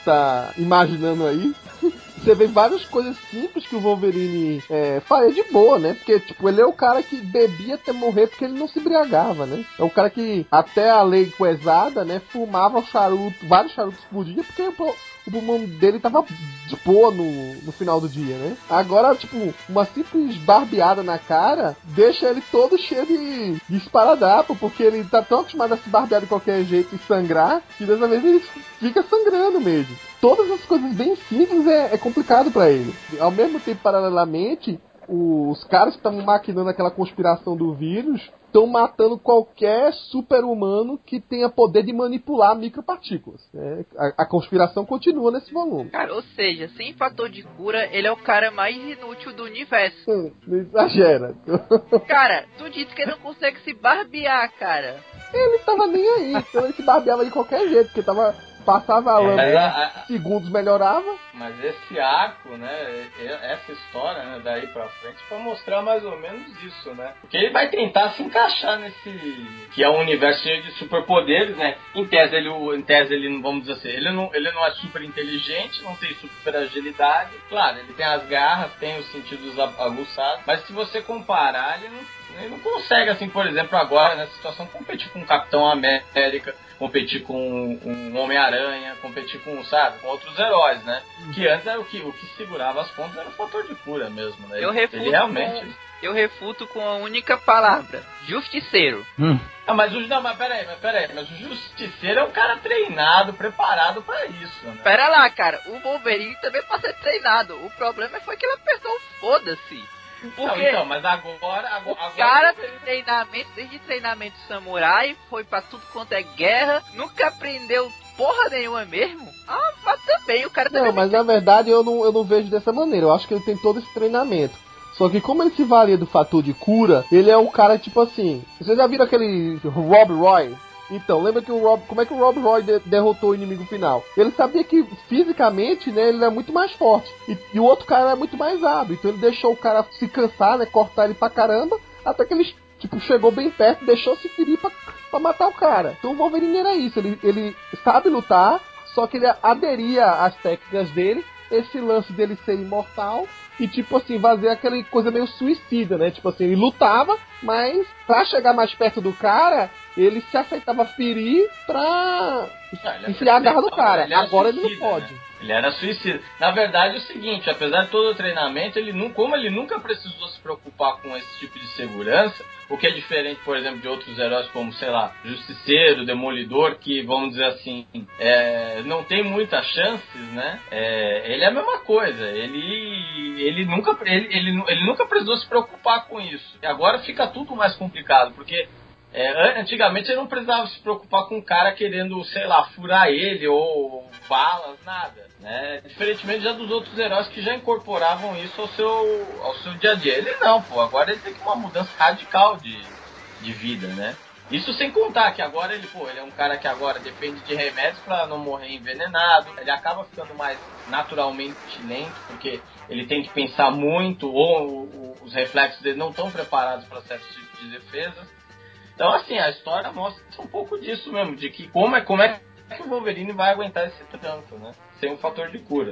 tá imaginando aí, você vê várias coisas simples que o Wolverine faria de boa, né? Porque, tipo, ele é o cara que bebia até morrer porque ele não se embriagava, né? É o cara que, até a lei coesada, né, fumava vários charutos por dia, porque o pulmão dele tava de boa no final do dia, né? Agora, tipo, uma simples barbeada na cara deixa ele todo cheio de esparadrapo, porque ele tá tão acostumado a se barbear de qualquer jeito e sangrar, que dessa vez ele fica sangrando mesmo. Todas as coisas bem simples é complicado pra ele. Ao mesmo tempo, paralelamente, os caras que estavam maquinando aquela conspiração do vírus estão matando qualquer super-humano que tenha poder de manipular micropartículas. A conspiração continua nesse volume. Cara, ou seja, sem fator de cura, ele é o cara mais inútil do universo. Não exagera. Cara, tu disse que ele não consegue se barbear, cara. Ele tava nem aí, então ele se barbeava de qualquer jeito, porque passava a lâmpada, segundos melhorava. Mas esse arco, né, essa história, né, daí pra frente, vai mostrar mais ou menos isso, né? Porque ele vai tentar se encaixar nesse, que é um universo cheio de superpoderes, né? Em tese ele não, vamos dizer assim, ele não é super inteligente, não tem super agilidade. Claro, ele tem as garras, tem os sentidos aguçados, mas se você comparar, ele não consegue, assim, por exemplo, agora, nessa situação, competir com o Capitão América, competir com um Homem-Aranha, competir com, sabe, com outros heróis, né? Que antes era o que segurava as pontas era o fator de cura mesmo, né? Eu refuto com a única palavra: justiceiro. Mas peraí, mas o Justiceiro é um cara treinado, preparado pra isso, né? Pera lá, cara, o Wolverine também pode ser treinado. O problema foi que ele apertou o foda-se. Porque então, mas agora o cara tem treinamento, desde treinamento samurai, foi pra tudo quanto é guerra, nunca aprendeu porra nenhuma mesmo. Ah, mas também, o cara também... Não, mas na verdade eu não vejo dessa maneira. Eu acho que ele tem todo esse treinamento. Só que como ele se valia do fator de cura, ele é um cara tipo assim... Vocês já viram aquele Rob Roy? Então, lembra que como é que o Rob Roy derrotou o inimigo final? Ele sabia que fisicamente, né, ele era muito mais forte. E o outro cara era muito mais hábil. Então ele deixou o cara se cansar, né, cortar ele pra caramba, até que ele, tipo, chegou bem perto, deixou se ferir pra matar o cara. Então o Wolverine era isso, ele sabe lutar, só que ele aderia às técnicas dele, esse lance dele ser imortal, e tipo assim, fazer aquela coisa meio suicida, né? Tipo assim, ele lutava, mas pra chegar mais perto do cara, ele se aceitava ferir pra enfiar a garra do cara. Agora ele não pode. Né? Ele era suicida. Na verdade é o seguinte, apesar de todo o treinamento, como ele nunca precisou se preocupar com esse tipo de segurança, o que é diferente, por exemplo, de outros heróis como, sei lá, Justiceiro, Demolidor, que, vamos dizer assim, não tem muitas chances, né? Ele é a mesma coisa. Ele nunca precisou se preocupar com isso. E agora fica tudo mais complicado, porque antigamente ele não precisava se preocupar com um cara querendo, sei lá, furar ele ou balas, nada, né? Diferentemente já dos outros heróis que já incorporavam isso ao seu dia a dia. Ele não, pô, agora ele tem uma mudança radical de vida, né? Isso sem contar que agora ele é um cara que agora depende de remédios para não morrer envenenado. Ele acaba ficando mais naturalmente lento, porque ele tem que pensar muito, ou os reflexos dele não estão preparados para certos tipos de defesa. Então, assim, a história mostra um pouco disso mesmo, de que como é que o Wolverine vai aguentar esse tanto, né? Sem um fator de cura.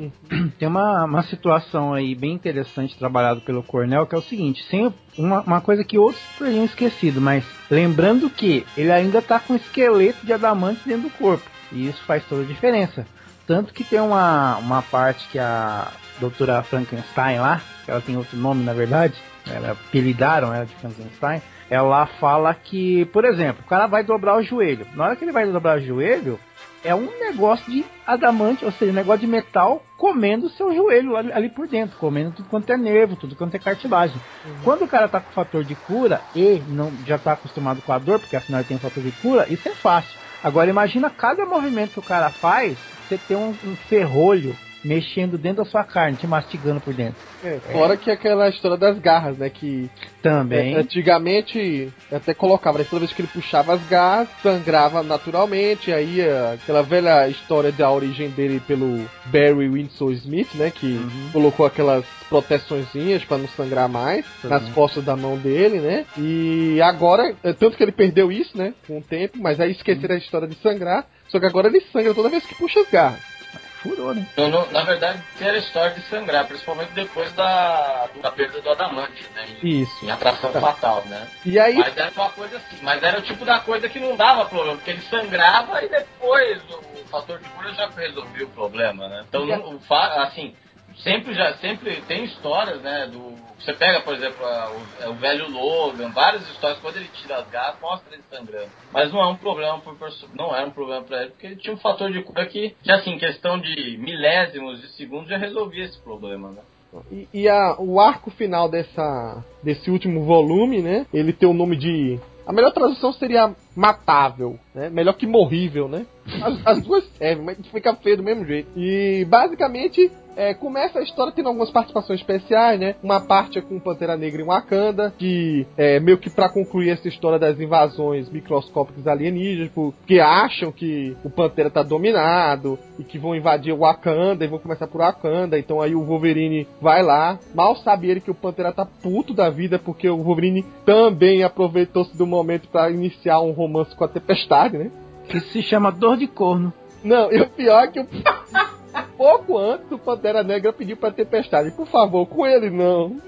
Tem uma situação aí bem interessante trabalhado pelo Cornell, que é o seguinte, sem uma coisa que outros teriam esquecido, mas lembrando que ele ainda tá com um esqueleto de adamante dentro do corpo, e isso faz toda a diferença. Tanto que tem uma parte que a doutora Frankenstein lá, que ela tem outro nome na verdade, apelidaram ela de Frankenstein, ela fala que, por exemplo, o cara vai dobrar o joelho. Na hora que ele vai dobrar o joelho, é um negócio de adamante, ou seja, um negócio de metal comendo o seu joelho ali por dentro, comendo tudo quanto é nervo, tudo quanto é cartilagem. Quando o cara tá com fator de cura e não já tá acostumado com a dor, porque afinal ele tem fator de cura, isso é fácil. Agora imagina cada movimento que o cara faz, você ter um ferrolho mexendo dentro da sua carne, te mastigando por dentro. Fora que aquela história das garras, né? Que também antigamente até colocava, né? Toda vez que ele puxava as garras, sangrava naturalmente. Aí aquela velha história da origem dele pelo Barry Windsor Smith, né? Que colocou aquelas proteçõezinhas para não sangrar mais nas costas da mão dele, né? E agora, tanto que ele perdeu isso, né? Com o tempo, mas aí esqueceram a história de sangrar. Só que agora ele sangra toda vez que puxa as garras. Furou, né? Na verdade, era a história de sangrar, principalmente depois da perda do adamante, né? Isso. Em atração fatal, né? E aí... Mas era uma coisa assim, mas era o tipo da coisa que não dava problema, porque ele sangrava e depois o fator de cura já resolvia o problema, né? Então, assim, sempre tem histórias, né? Você pega, por exemplo, o velho Logan, várias histórias, quando ele tira as garras, mostra ele sangrando. Mas não é um problema não era um problema pra ele, porque ele tinha um fator de cura que assim, questão de milésimos de segundos já resolvia esse problema, né? E o arco final desse último volume, né? Ele tem o nome de... A melhor tradução seria matável, né? Melhor que morrível, né? As duas servem, mas fica feio do mesmo jeito. E basicamente começa a história tendo algumas participações especiais, né? Uma parte é com Pantera Negra em Wakanda, que meio que pra concluir essa história das invasões microscópicas alienígenas, porque acham que o Pantera tá dominado e que vão invadir o Wakanda e vão começar por Wakanda. Então aí o Wolverine vai lá, mal sabe ele que o Pantera tá puto da vida, porque o Wolverine também aproveitou-se do momento pra iniciar um romance com a Tempestade, né? Que se chama Dor de Corno. Não, e o pior é que pouco antes o Pantera Negra pediu pra Tempestade, por favor, com ele não,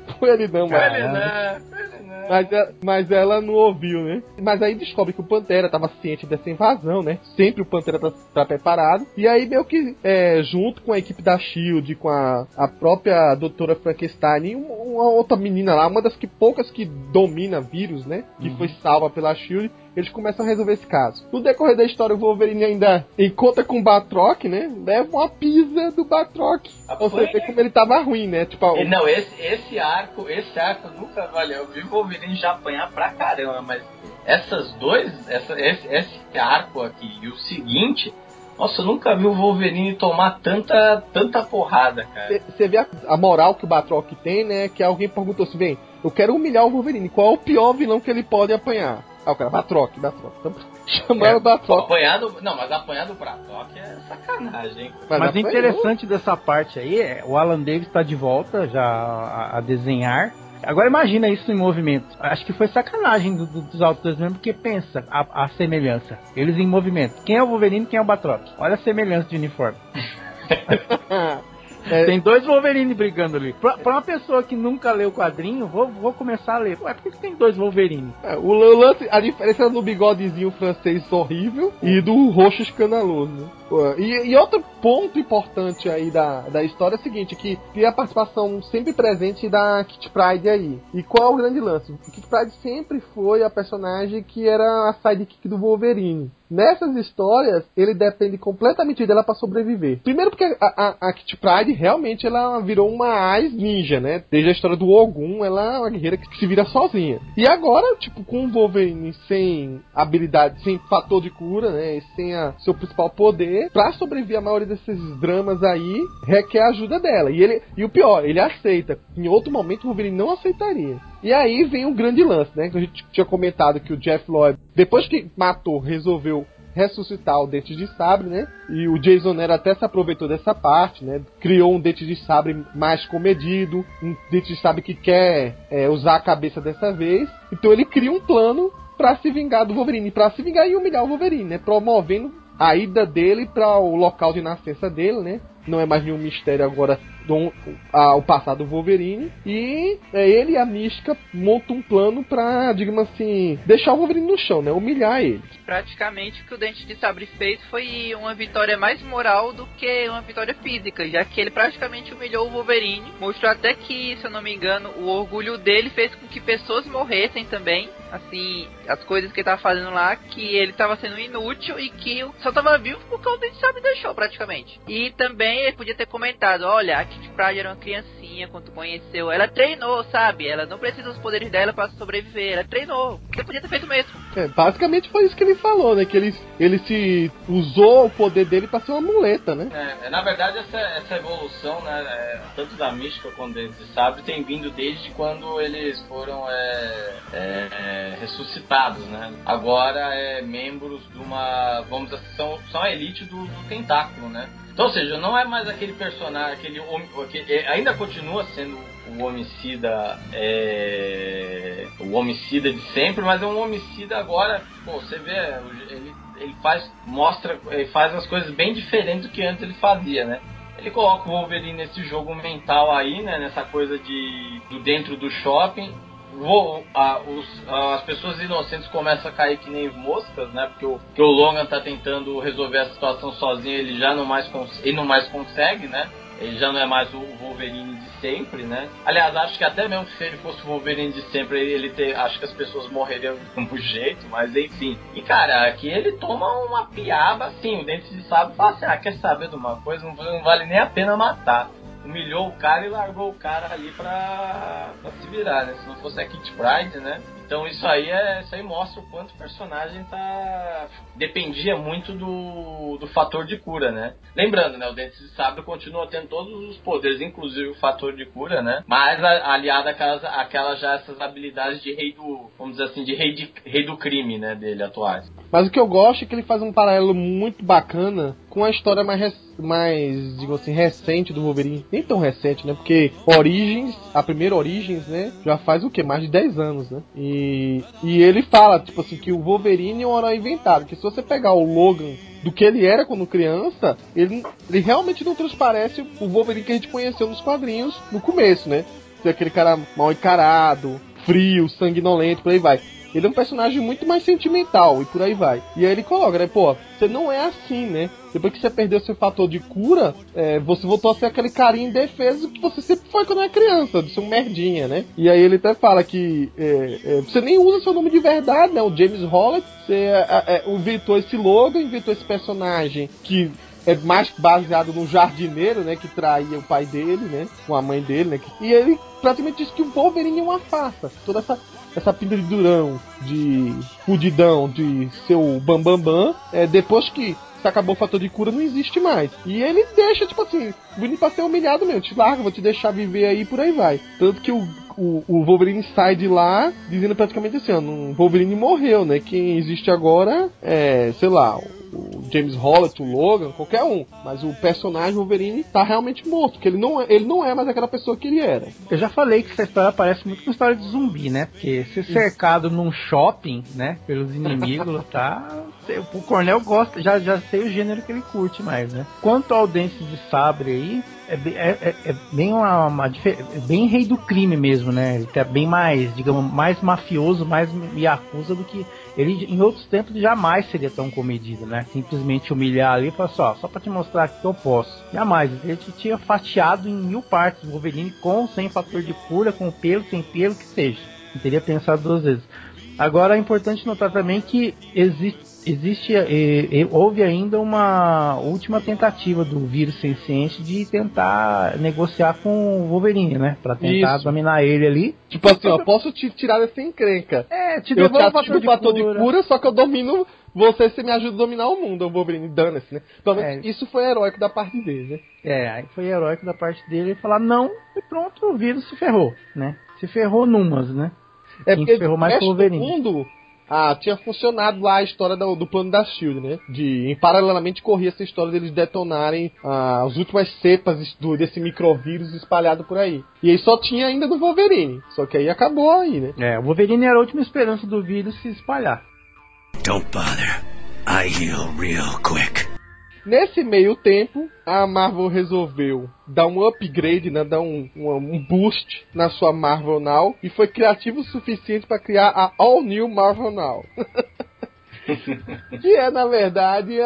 mas ela não ouviu, né? Mas aí descobre que o Pantera tava ciente dessa invasão, né? Sempre o Pantera tá preparado. E aí meio que junto com a equipe da SHIELD, com a própria doutora Frankenstein e uma outra menina lá, uma das poucas que domina vírus, né? Que foi salva pela SHIELD. eles começam a resolver esse caso. No decorrer da história, o Wolverine ainda encontra com o Batroc, né? Leva uma pisa do Batroc. Você vê como ele tava ruim, né? Tipo, não, esse arco nunca valeu. Eu vi o Wolverine já apanhar pra caramba, mas esse arco aqui e o seguinte, nossa, eu nunca vi o Wolverine tomar tanta porrada, cara. Você vê a moral que o Batroc tem, né? Que alguém perguntou assim, bem, eu quero humilhar o Wolverine, qual é o pior vilão que ele pode apanhar? Ah, o cara, Batroc. Então, chamaram o Batroc. Mas apanhar do Batroc é sacanagem, hein? Mas o interessante dessa parte aí é o Alan Davis tá de volta já a desenhar. Agora imagina isso em movimento. Acho que foi sacanagem dos autores mesmo, porque pensa a semelhança. Eles em movimento. Quem é o Wolverine e quem é o Batroc? Olha a semelhança de uniforme. Tem dois Wolverine brigando ali. Pra uma pessoa que nunca leu o quadrinho, vou começar a ler. Ué, por que tem dois Wolverine? O lance, a diferença é no bigodezinho francês horrível e do roxo escandaloso, né? E outro ponto importante aí da história é o seguinte, que tem a participação sempre presente da Kitty Pryde aí. E qual é o grande lance? A Kitty Pryde sempre foi a personagem que era a sidekick do Wolverine. Nessas histórias, ele depende completamente dela para sobreviver. Primeiro porque a Kitty Pryde realmente ela virou uma Ais ninja, né? Desde a história do Ogun, ela é uma guerreira que se vira sozinha. E agora, tipo, com o Wolverine sem habilidade, sem fator de cura, né? E sem seu principal poder, pra sobreviver a maioria desses dramas aí, requer a ajuda dela. E o pior, ele aceita. Em outro momento, o Wolverine não aceitaria. E aí vem um grande lance, né? Que a gente tinha comentado que o Jeff Loeb, depois que matou, resolveu ressuscitar o Dente de Sabre, né? E o Jason Aaron até se aproveitou dessa parte, né? Criou um Dente de Sabre mais comedido, um Dente de Sabre que quer usar a cabeça dessa vez. Então ele cria um plano pra se vingar do Wolverine, pra se vingar e humilhar o Wolverine, né? Promovendo a ida dele para o local de nascença dele, né? Não é mais nenhum mistério agora o passado do Wolverine. E ele e a Mística montam um plano pra, digamos assim, deixar o Wolverine no chão, né? Humilhar ele. Praticamente o que o Dente de Sabre fez foi uma vitória mais moral do que uma vitória física, já que ele praticamente humilhou o Wolverine. Mostrou até que, se eu não me engano, o orgulho dele fez com que pessoas morressem também. Assim, as coisas que ele tava fazendo lá, que ele tava sendo inútil e que só tava vivo porque o Dente de Sabre deixou praticamente. E também ele podia ter comentado, olha, a Kitty Pryde era uma criancinha quando tu conheceu, ela treinou, sabe? Ela não precisa dos poderes dela pra sobreviver, ela treinou. Ele podia ter feito mesmo. Basicamente foi isso que ele falou, né? Que ele se usou o poder dele pra ser uma muleta, né? Na verdade, essa evolução, né? Tanto da Mística quanto do Dente de Sabre tem vindo desde quando eles foram ressuscitados, né? Agora membros de uma, vamos dizer, são a elite do tentáculo, né? Então, ou seja, não é mais aquele personagem, ainda continua sendo o homicida de sempre, mas é um homicida agora, pô, você vê, ele faz as coisas bem diferentes do que antes ele fazia, né? Ele coloca o Wolverine nesse jogo mental aí, né? Nessa coisa do dentro do shopping. As pessoas inocentes começam a cair que nem moscas, né? Porque o Logan tá tentando resolver a situação sozinho, ele não mais consegue, né? Ele já não é mais o Wolverine de sempre, né? Aliás, acho que até mesmo se ele fosse o Wolverine de sempre, acho que as pessoas morreriam do mesmo jeito, mas enfim. E cara, aqui ele toma uma piaba assim, o Dente de Sabre fala assim, quer saber de uma coisa? Não vale nem a pena matar. Humilhou o cara e largou o cara ali pra se virar, né? Se não fosse a Kitty Pryde, né? Então isso aí mostra o quanto o personagem dependia muito do fator de cura, né? Lembrando, né? O Dente de Sabre continua tendo todos os poderes, inclusive o fator de cura, né? Mas aliado àquelas já essas habilidades de rei do, vamos dizer assim, de rei do crime, né? Dele atuais. Mas o que eu gosto é que ele faz um paralelo muito bacana com a história mais digamos assim, recente do Wolverine. Nem tão recente, né? Porque a primeira Origins, né? Já faz o quê? Mais de 10 anos, né? E ele fala, tipo assim, que o Wolverine é um herói inventado. Que se você pegar o Logan do que ele era quando criança, ele realmente não transparece o Wolverine que a gente conheceu nos quadrinhos no começo, né? Aquele cara mal encarado, frio, sanguinolento, por aí vai. Ele é um personagem muito mais sentimental e por aí vai. E aí ele coloca, né, pô, você não é assim, né? Depois que você perdeu seu fator de cura, você voltou a ser aquele carinha indefeso que você sempre foi quando era criança, de ser um merdinha, né? E aí ele até fala que você nem usa seu nome de verdade, né? O James Howlett, você inventou esse logo, inventou esse personagem que é mais baseado num jardineiro, né, que traía o pai dele, né, com a mãe dele, né, e ele praticamente disse que o Wolverine é uma farsa, toda essa pinta de durão, de fudidão, de seu bambambam, depois que se acabou o fator de cura, não existe mais. E ele deixa, tipo assim, vindo pra ser humilhado mesmo, te larga, vou te deixar viver aí, por aí vai. Tanto que o Wolverine sai de lá dizendo praticamente assim, ó, o Wolverine morreu, né, quem existe agora sei lá, o James Howlett, o Logan, qualquer um. Mas o personagem Wolverine tá realmente morto, porque ele não é mais aquela pessoa que ele era. Eu já falei que essa história parece muito uma história de zumbi, né? Porque ser cercado num shopping, né, pelos inimigos, tá... O Cornel gosta, já sei o gênero que ele curte mais, né? Quanto ao Dente de Sabre aí, é bem bem rei do crime mesmo, né? Ele tá bem mais, digamos, mais mafioso, mais yakuza do que... Ele, em outros tempos, jamais seria tão comedido, né? Simplesmente humilhar ali e falar só pra te mostrar que eu posso. Jamais. Ele te tinha fatiado em 1000 partes o Wolverine com, sem fator de cura, com pelo, sem pelo, que seja. Não teria pensado 2 vezes. Agora, é importante notar também que houve ainda uma última tentativa do vírus senciente de tentar negociar com o Wolverine, né? Pra tentar dominar ele ali. Tipo assim, ó, posso te tirar dessa encrenca. Te devolvo o fator de cura, só que eu domino você me ajuda a dominar o mundo, o Wolverine, dane-se, né? Pelo menos isso foi heróico da parte dele, né? Aí foi heróico da parte dele falar não, e pronto, o vírus se ferrou, né? Se ferrou numas, né? Porque ferrou mais o Wolverine. Mundo, tinha funcionado lá a história do plano da SHIELD, né? Paralelamente corria essa história deles detonarem as últimas cepas desse microvírus espalhado por aí. E aí só tinha ainda do Wolverine. Só que aí acabou aí, né? O Wolverine era a última esperança do vírus se espalhar. Don't bother. I heal real quick. Nesse meio tempo, a Marvel resolveu dar um upgrade, né, dar um boost na sua Marvel Now e foi criativo o suficiente para criar a All New Marvel Now. Que é, na verdade,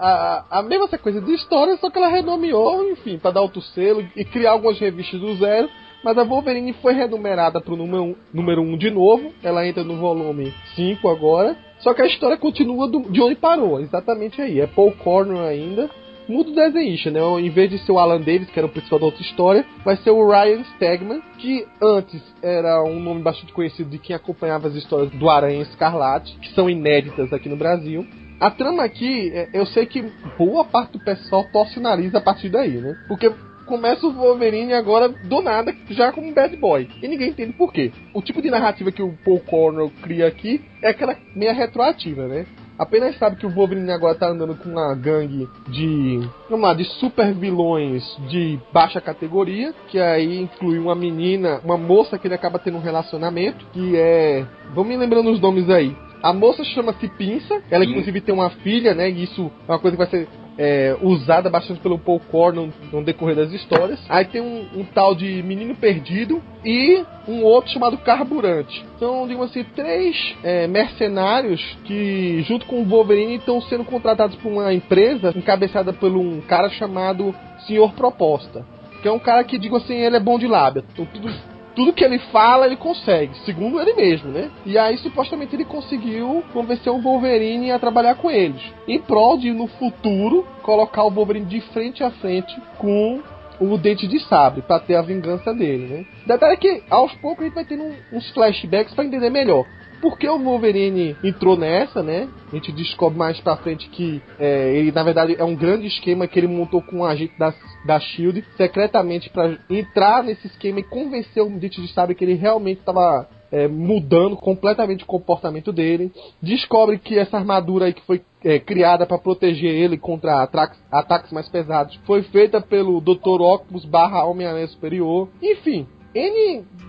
a mesma sequência de história, só que ela renomeou, enfim, para dar outro selo e criar algumas revistas do zero. Mas a Wolverine foi renumerada para o número 1 de novo. Ela entra no volume 5 agora. Só que a história continua de onde parou, exatamente aí. É Paul Cornell ainda. Muda o desenhista, né? Em vez de ser o Alan Davis, que era o principal da outra história, vai ser o Ryan Stegman, que antes era um nome bastante conhecido de quem acompanhava as histórias do Aranha Escarlate, que são inéditas aqui no Brasil. A trama aqui, eu sei que boa parte do pessoal torce o nariz a partir daí, né? Porque começa o Wolverine agora, do nada, já como um bad boy. E ninguém entende por quê. O tipo de narrativa que o Paul Cornell cria aqui é aquela meia retroativa, né? Apenas sabe que o Wolverine agora tá andando com uma gangue de super vilões de baixa categoria, que aí inclui uma menina, uma moça que ele acaba tendo um relacionamento, que é... Vamos me lembrando os nomes aí. A moça chama-se Pinça, ela inclusive tem uma filha, né, e isso é uma coisa que vai ser usada bastante pelo Paul Cornell no decorrer das histórias. Aí tem um tal de Menino Perdido e um outro chamado Carburante. São, digamos assim, 3 mercenários que, junto com o Wolverine, estão sendo contratados por uma empresa encabeçada por um cara chamado Senhor Proposta, que é um cara que, digo assim, ele é bom de lábia. Então, tudo que ele fala, ele consegue, segundo ele mesmo, né? E aí, supostamente, ele conseguiu convencer o Wolverine a trabalhar com eles, em prol de, no futuro, colocar o Wolverine de frente a frente com o Dente de Sabre, pra ter a vingança dele, né? Detalhe que, aos poucos, a gente vai tendo uns flashbacks pra entender melhor porque o Wolverine entrou nessa, né? A gente descobre mais pra frente que ele, na verdade, é um grande esquema que ele montou com um agente da SHIELD, secretamente, pra entrar nesse esquema e convencer o Dente de Sabre que ele realmente estava mudando completamente o comportamento dele. Descobre que essa armadura aí que foi criada para proteger ele contra ataques mais pesados foi feita pelo Dr. Octopus / Homem-Aranha Superior. Enfim, N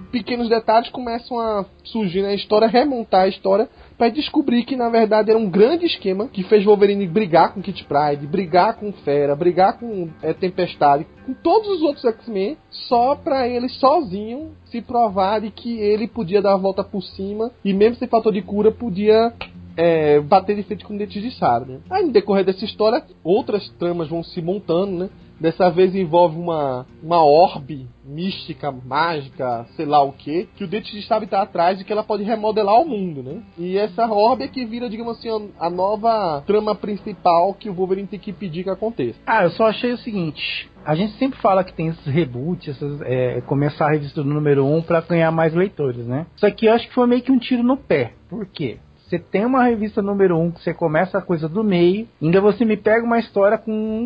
pequenos detalhes começam a surgir na história, remontar a história, para descobrir que na verdade era um grande esquema que fez Wolverine brigar com Kitty Pryde, brigar com Fera, brigar com Tempestade, com todos os outros X-Men, só pra ele sozinho se provar de que ele podia dar a volta por cima e mesmo sem fator de cura podia bater de frente com dentes de sabre, né? Aí no decorrer dessa história outras tramas vão se montando, né? Dessa vez envolve uma orbe mística, mágica, sei lá o que o Dente de Sabre tá atrás e que ela pode remodelar o mundo, né? E essa orbe é que vira, digamos assim, a nova trama principal que o Wolverine tem que impedir que aconteça. Eu só achei o seguinte... A gente sempre fala que tem esses reboots, começar a revista do número 1 pra ganhar mais leitores, né? Isso aqui eu acho que foi meio que um tiro no pé. Por quê? Você tem uma revista número 1 que você começa a coisa do meio, ainda você me pega uma história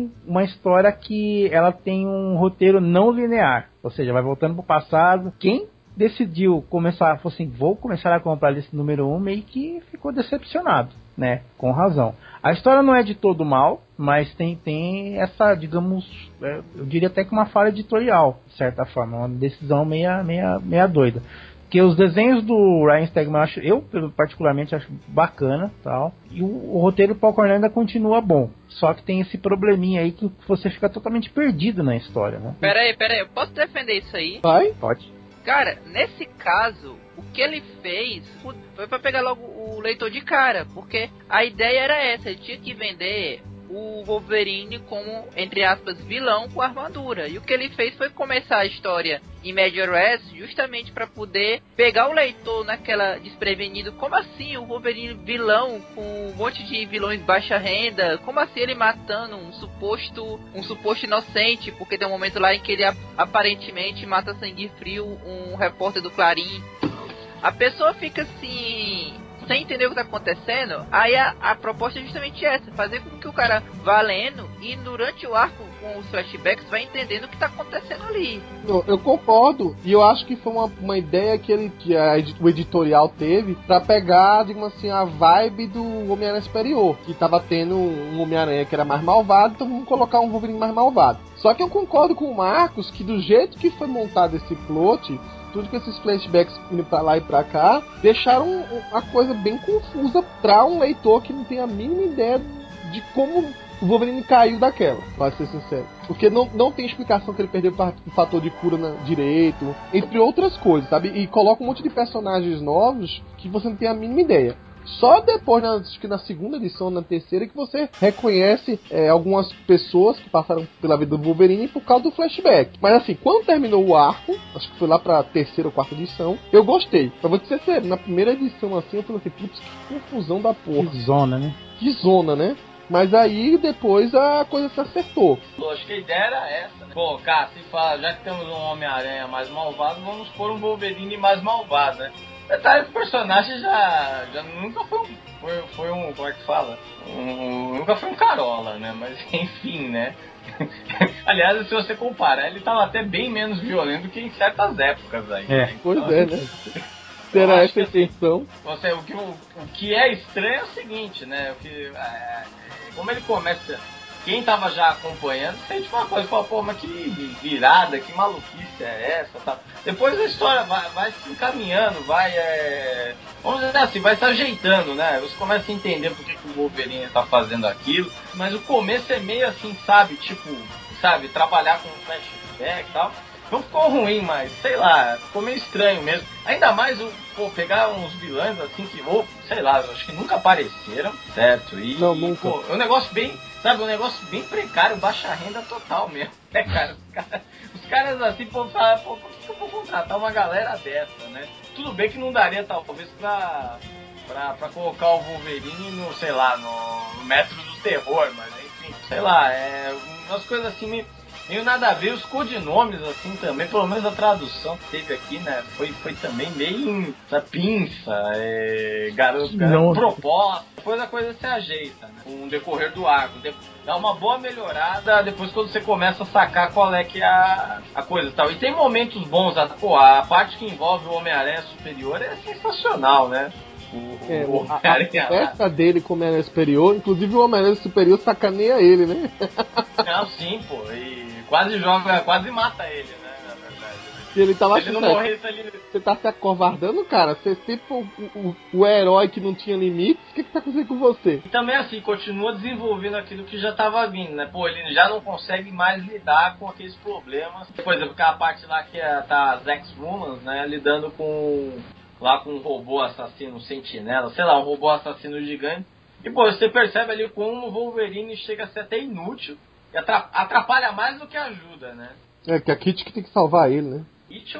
que ela tem um roteiro não linear, ou seja, vai voltando pro passado. Quem decidiu começar, falou assim, vou começar a comprar a lista número 1, meio que ficou decepcionado, né? Com razão. A história não é de todo mal, mas tem essa, digamos, eu diria até que uma falha editorial, de certa forma, uma decisão meia doida. Porque os desenhos do Ryan Stegman eu particularmente acho bacana, tal. E o roteiro do Paul Cornell ainda continua bom. Só que tem esse probleminha aí que você fica totalmente perdido na história, né? Pera aí, eu posso defender isso aí? Vai? Pode. Cara, nesse caso, o que ele fez foi pra pegar logo o leitor de cara, porque a ideia era essa, ele tinha que vender o Wolverine como, entre aspas, vilão com armadura. E o que ele fez foi começar a história em Major West justamente para poder pegar o leitor naquela desprevenido. Como assim o Wolverine vilão com um monte de vilões baixa renda? Como assim ele matando um suposto inocente? Porque tem um momento lá em que ele aparentemente mata sangue frio um repórter do Clarim. A pessoa fica assim... sem entender o que tá acontecendo. Aí a proposta é justamente essa, fazer com que o cara vá lendo e durante o arco com os flashbacks vai entendendo o que tá acontecendo ali. Eu concordo, e eu acho que foi uma ideia que o editorial teve pra pegar, digamos assim, a vibe do Homem-Aranha Superior, que tava tendo um Homem-Aranha que era mais malvado, então vamos colocar um Wolverine mais malvado. Só que eu concordo com o Marcos que do jeito que foi montado esse plot, tudo que esses flashbacks indo pra lá e pra cá, deixaram a coisa bem confusa pra um leitor que não tem a mínima ideia de como o Wolverine caiu daquela, pra ser sincero. Porque não tem explicação que ele perdeu o fator de cura direito, entre outras coisas, sabe? E coloca um monte de personagens novos que você não tem a mínima ideia. Só depois, acho que na segunda edição, na terceira, que você reconhece algumas pessoas que passaram pela vida do Wolverine por causa do flashback. Mas assim, quando terminou o arco, acho que foi lá pra terceira ou quarta edição, eu gostei. Pra você ser sério, na primeira edição assim, eu falei assim, putz, que confusão da porra. Que zona, né? Que zona, né? Mas aí depois a coisa se acertou. Acho que a ideia era essa, né? Pô, cara, se fala, já que temos um Homem-Aranha mais malvado, vamos pôr um Wolverine mais malvado, né? Detalhe, o personagem já nunca foi um, como é que fala? Nunca foi um carola, né? Mas enfim, né? Aliás, se você comparar, ele tava até bem menos violento que em certas épocas aí. Né? Pois então, né? Será essa a intenção? Assim, o que é estranho é o seguinte, né? Como ele começa... Quem tava já acompanhando sente uma coisa, fala, pô, mas que virada, que maluquice é essa, tá? Depois a história vai se encaminhando, vamos dizer assim, vai se ajeitando, né? Você começa a entender por que o Wolverine tá fazendo aquilo, mas o começo é meio assim, sabe? Tipo, trabalhar com flashback e tal. Não ficou ruim, mas, sei lá, ficou meio estranho mesmo. Ainda mais, pegar uns vilões assim que, sei lá, acho que nunca apareceram, certo? Não, nunca. Pô, é um negócio bem, um negócio bem precário, baixa renda total mesmo, né, cara? Os caras assim, falam, por que eu vou contratar uma galera dessa, né? Tudo bem que não daria, talvez, pra colocar o Wolverine no, sei lá, no Metro do Terror, mas enfim, sei lá, umas coisas assim meio nada a ver, os codinomes assim também, pelo menos a tradução que teve aqui, né, foi também meio pinça, garoto proposta, depois a coisa se ajeita, né, com o decorrer do arco, dá uma boa melhorada depois quando você começa a sacar qual é que é a coisa e tal, e tem momentos bons, a parte que envolve o Homem-Aranha Superior é sensacional, né. A festa dele com o Homem-Aranha Superior, inclusive o Homem-Aranha Superior sacaneia ele, né? Não, sim, pô, e quase mata ele, né, na verdade. E ele tava Se ele não morresse ali... Você tá se acovardando, cara? Você sempre foi o herói que não tinha limites. O que tá acontecendo com você? E também, assim, continua desenvolvendo aquilo que já tava vindo, né? Pô, ele já não consegue mais lidar com aqueles problemas. Por exemplo, aquela parte lá que tá as X-Humans, né? Lidando com... lá com um robô assassino, um sentinela, sei lá, um robô assassino gigante. E, pô, você percebe ali como o Wolverine chega a ser até inútil. E atrapalha mais do que ajuda, né? É, que a Kitty que tem que salvar ele, né? It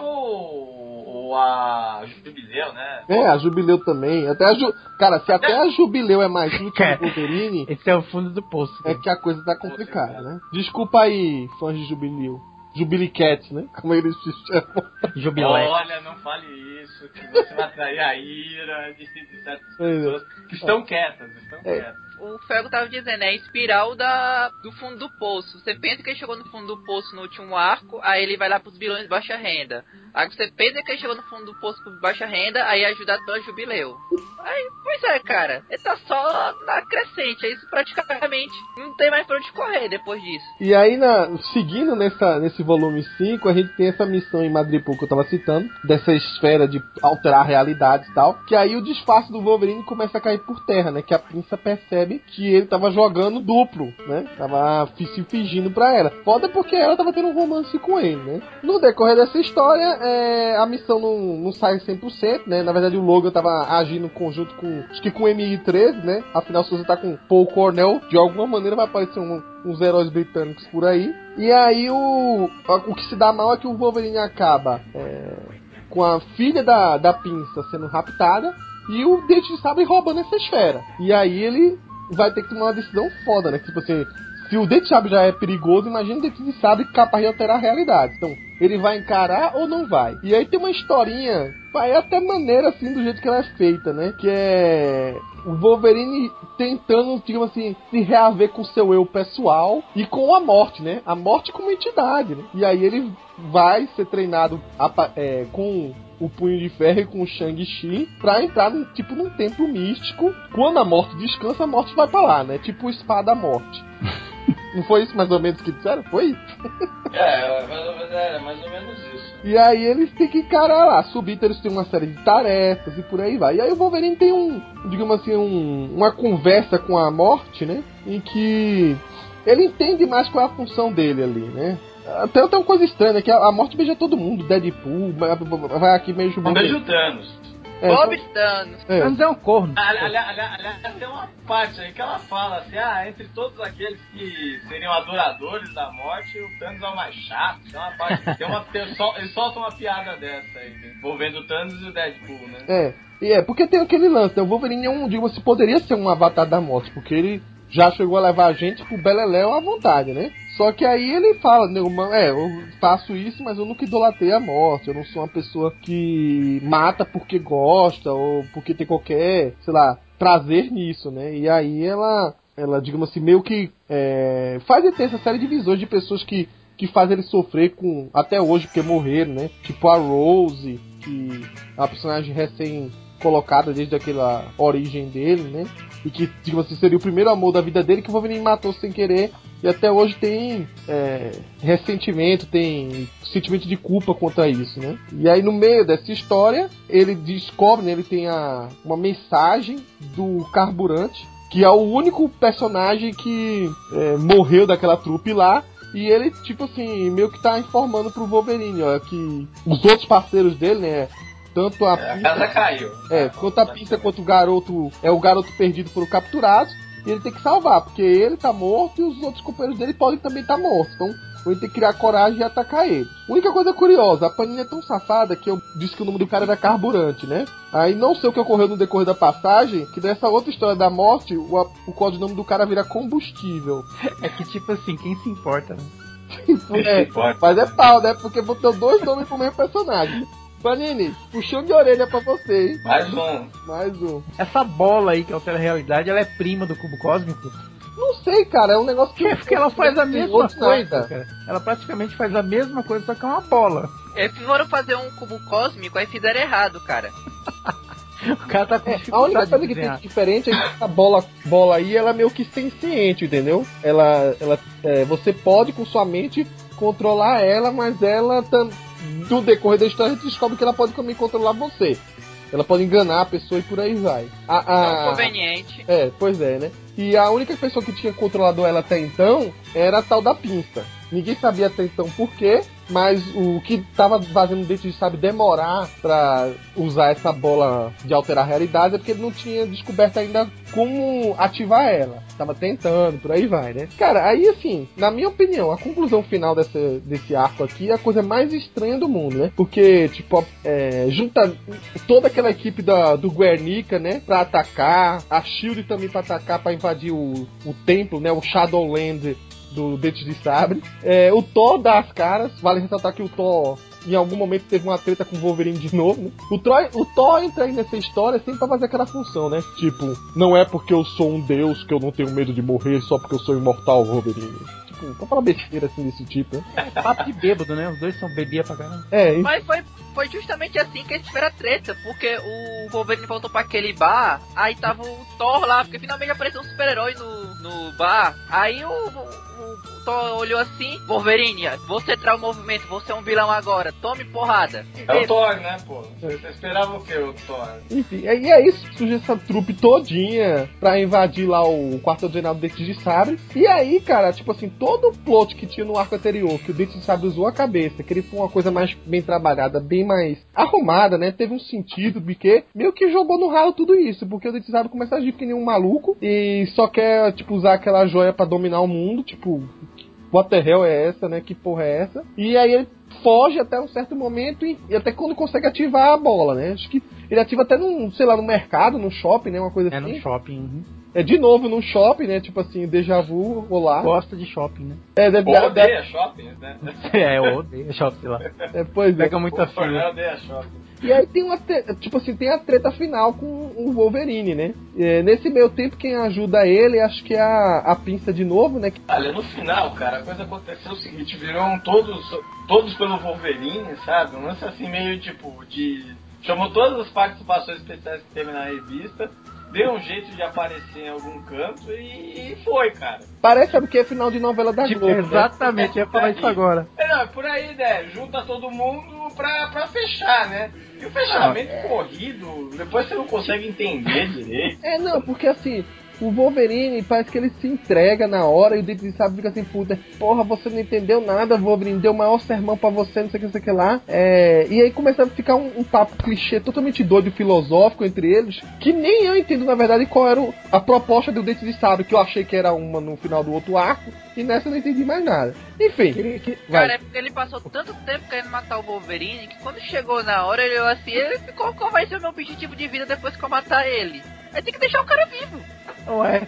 ou a Jubileu, né? É, a Jubileu também. Cara, se até a Jubileu é mais útil que o Wolverine... Esse é o fundo do poço. É que a coisa tá complicada, né? Desculpa aí, fãs de Jubileu. Jubilicats, né? Como eles se chamam. Jubilé. Olha, não fale isso, que você vai atrair a ira de certas pessoas que estão quietas, O Felgo tava dizendo, é a espiral do fundo do poço. Você pensa que ele chegou no fundo do poço no último arco, aí ele vai lá pros vilões de baixa renda. Aí você pensa que ele chegou no fundo do poço por baixa renda, aí é ajudado pela Jubileu. Aí, pois é, cara, ele tá só na crescente, é isso praticamente. Não tem mais pra onde correr depois disso. E aí, seguindo nesse volume 5, a gente tem essa missão em Madripoor que eu tava citando, dessa esfera de alterar a realidade e tal, que aí o disfarce do Wolverine começa a cair por terra, né? Que a Pinça percebe que ele tava jogando duplo, né? Tava se fingindo pra ela. Foda porque ela tava tendo um romance com ele, né? No decorrer dessa história, a missão não sai 100%, né? Na verdade, o Logan tava agindo em conjunto com, acho que com o MI13, né? Afinal, se você tá com Paul Cornell, de alguma maneira vai aparecer uns heróis britânicos por aí. E aí o que se dá mal é que o Wolverine acaba com a filha da Pinça sendo raptada e o Dente de Sabre roubando essa esfera. E aí ele vai ter que tomar uma decisão foda, né? Tipo assim, se o Dente de Sabre já é perigoso, imagina o Dente de Sabre capaz de alterar a realidade. Então, ele vai encarar ou não vai? E aí tem uma historinha, é até maneira assim do jeito que ela é feita, né? Que é o Wolverine tentando, digamos assim, se reaver com seu eu pessoal e com a morte, né? A morte como entidade, né? E aí ele vai ser treinado com o Punho de Ferro e com o Shang-Chi pra entrar num templo místico. Quando a morte descansa, a morte vai pra lá, né? Tipo o Espada da Morte. Não foi isso mais ou menos que disseram? Foi isso? Mais ou menos isso. E aí eles têm que encarar lá. Subito eles têm uma série de tarefas e por aí vai. E aí o Wolverine tem digamos assim, uma conversa com a morte, né? Em que ele entende mais qual é a função dele ali, né? Até tem uma coisa estranha, né? Que a morte beija todo mundo. Deadpool, vai aqui meio jogando. Beija o Thanos. Bob Thanos. Thanos é um corno. Aliás, tem uma parte aí que ela fala assim, entre todos aqueles que seriam adoradores da morte, o Thanos é o mais chato. Tem uma parte, eles soltam uma piada dessa aí, envolvendo o Thanos e o Deadpool, né? Porque tem aquele lance, né? O Wolverine poderia ser um avatar da morte, porque ele já chegou a levar a gente pro Beleléu à vontade, né? Só que aí ele fala, né, eu faço isso, mas eu nunca idolatrei a morte, eu não sou uma pessoa que mata porque gosta, ou porque tem qualquer, sei lá, prazer nisso, né? E aí ela digamos assim, meio que faz ter essa série de visões de pessoas que fazem ele sofrer até hoje, porque morreram, né? Tipo a Rose, que é uma personagem recém-colocada desde aquela origem dele, né? E que, digamos assim, seria o primeiro amor da vida dele, que o Wolverine matou sem querer. E até hoje tem ressentimento, tem sentimento de culpa contra isso, né? E aí no meio dessa história, ele descobre, né, ele tem uma mensagem do Carburante, que é o único personagem que morreu daquela trupe lá. E ele, tipo assim, meio que tá informando pro Wolverine, ó, que os outros parceiros dele, né, tanto a casa caiu. Tanto a Pinça quanto o garoto perdido foram capturados. E ele tem que salvar, porque ele tá morto e os outros companheiros dele podem também estar mortos. Então ele tem que criar coragem e atacar eles. Única coisa curiosa, a Panini é tão safada que eu disse que o nome do cara era Carburante, né? Aí não sei o que ocorreu no decorrer da passagem, que dessa outra história da morte, o codinome do cara vira Combustível. É que tipo assim, quem se importa, né? Mas é pau, né? Porque botou 2 nomes pro mesmo personagem. Panini, puxão de orelha pra você, hein? Mais um. Essa bola aí que altera a realidade, ela é prima do cubo cósmico? Não sei, cara, é um negócio que... Porque ela faz a mesma coisa, cara. Ela praticamente faz a mesma coisa, só que é uma bola. Eles foram fazer um cubo cósmico, aí fizeram errado, cara. O cara tá com a única coisa que tem de diferente é que a bola aí, ela é meio que senciente, entendeu? Ela você pode com sua mente controlar ela, mas ela no decorrer da história a gente descobre que ela pode também controlar você. Ela pode enganar a pessoa e por aí vai. Conveniente. Pois é, né? E a única pessoa que tinha controlado ela até então era a tal da pinça. Ninguém sabia até então por quê, mas o que tava fazendo o Dente de Sabre demorar pra usar essa bola de alterar a realidade é porque ele não tinha descoberto ainda como ativar ela. Tava tentando, por aí vai, né? Cara, aí assim, na minha opinião, a conclusão final desse arco aqui é a coisa mais estranha do mundo, né? Porque, tipo, junta toda aquela equipe do Guernica, né? Pra atacar, a SHIELD também pra atacar, pra invadir o templo, né? O Shadowland do Dente de Sabre. O Thor dá as caras. Vale ressaltar que o Thor em algum momento teve uma treta com o Wolverine de novo, né? O Thor entra aí nessa história sempre pra fazer aquela função, né? Tipo, não é porque eu sou um deus que eu não tenho medo de morrer, só porque eu sou imortal, Wolverine. Tipo, pra falar besteira assim desse tipo, né? Papo de bêbado, né? Os dois são bebia pra caramba. Mas foi justamente assim que eles tiveram a treta, porque o Wolverine voltou pra aquele bar, aí tava o Thor lá, porque finalmente apareceu um super-herói no bar. Aí o Thor olhou assim: Wolverine, você traz o movimento, você é um vilão agora, tome porrada. É o Thor, né, pô? Você esperava o que, o Thor? Enfim, e é isso, surge essa trupe todinha pra invadir lá o quartel-general do Dente de Sabre. E aí, cara, tipo assim, todo o plot que tinha no arco anterior, que o Dente de Sabre usou a cabeça, que ele foi uma coisa mais bem trabalhada, bem mais arrumada, né? Teve um sentido, porque meio que jogou no ralo tudo isso, porque o Dente de Sabre começa a agir que nem um maluco e só quer, tipo, usar aquela joia pra dominar o mundo, tipo, what the hell é essa, né? Que porra é essa? E aí ele foge até um certo momento e até quando consegue ativar a bola, né? Acho que ele ativa até num, sei lá, no mercado, no shopping, né? Uma coisa assim. No shopping. Uhum. De novo no shopping, né? Tipo assim, déjà vu, olá. Gosta de shopping, né? Odeia shopping, né? Eu odeio shopping lá. Pois Pega muita fila. Odeia shopping. E aí tem tem a treta final com o Wolverine, né? Nesse meio tempo, quem ajuda ele, acho que é a pinça de novo, né? Olha, no final, cara, a coisa aconteceu o seguinte, viram todos pelo Wolverine, sabe? Um lance assim meio tipo chamou todas as participações especiais que teve na revista, deu um jeito de aparecer em algum canto e foi, cara. Parece, sabe, que é final de novela da Globo, exatamente, né? Eu ia falar isso agora. Não, por aí, né? Junta todo mundo pra fechar, né? E o fechamento corrido, depois você não consegue entender direito. Não, porque assim, o Wolverine parece que ele se entrega na hora e o Dente de Sabre fica assim, puta, porra, você não entendeu nada, Wolverine, deu o maior sermão pra você, não sei o que, não sei o que lá. E aí começa a ficar um papo clichê totalmente doido, filosófico entre eles, que nem eu entendo, na verdade, qual era a proposta do Dente de Sabre, que eu achei que era uma no final do outro arco, e nessa eu não entendi mais nada. Enfim. Cara, é porque ele passou tanto tempo querendo matar o Wolverine, que quando chegou na hora, ele olhou assim, ele ficou, qual vai ser o meu objetivo de vida depois que eu matar ele? Aí tem que deixar o cara vivo. Ué,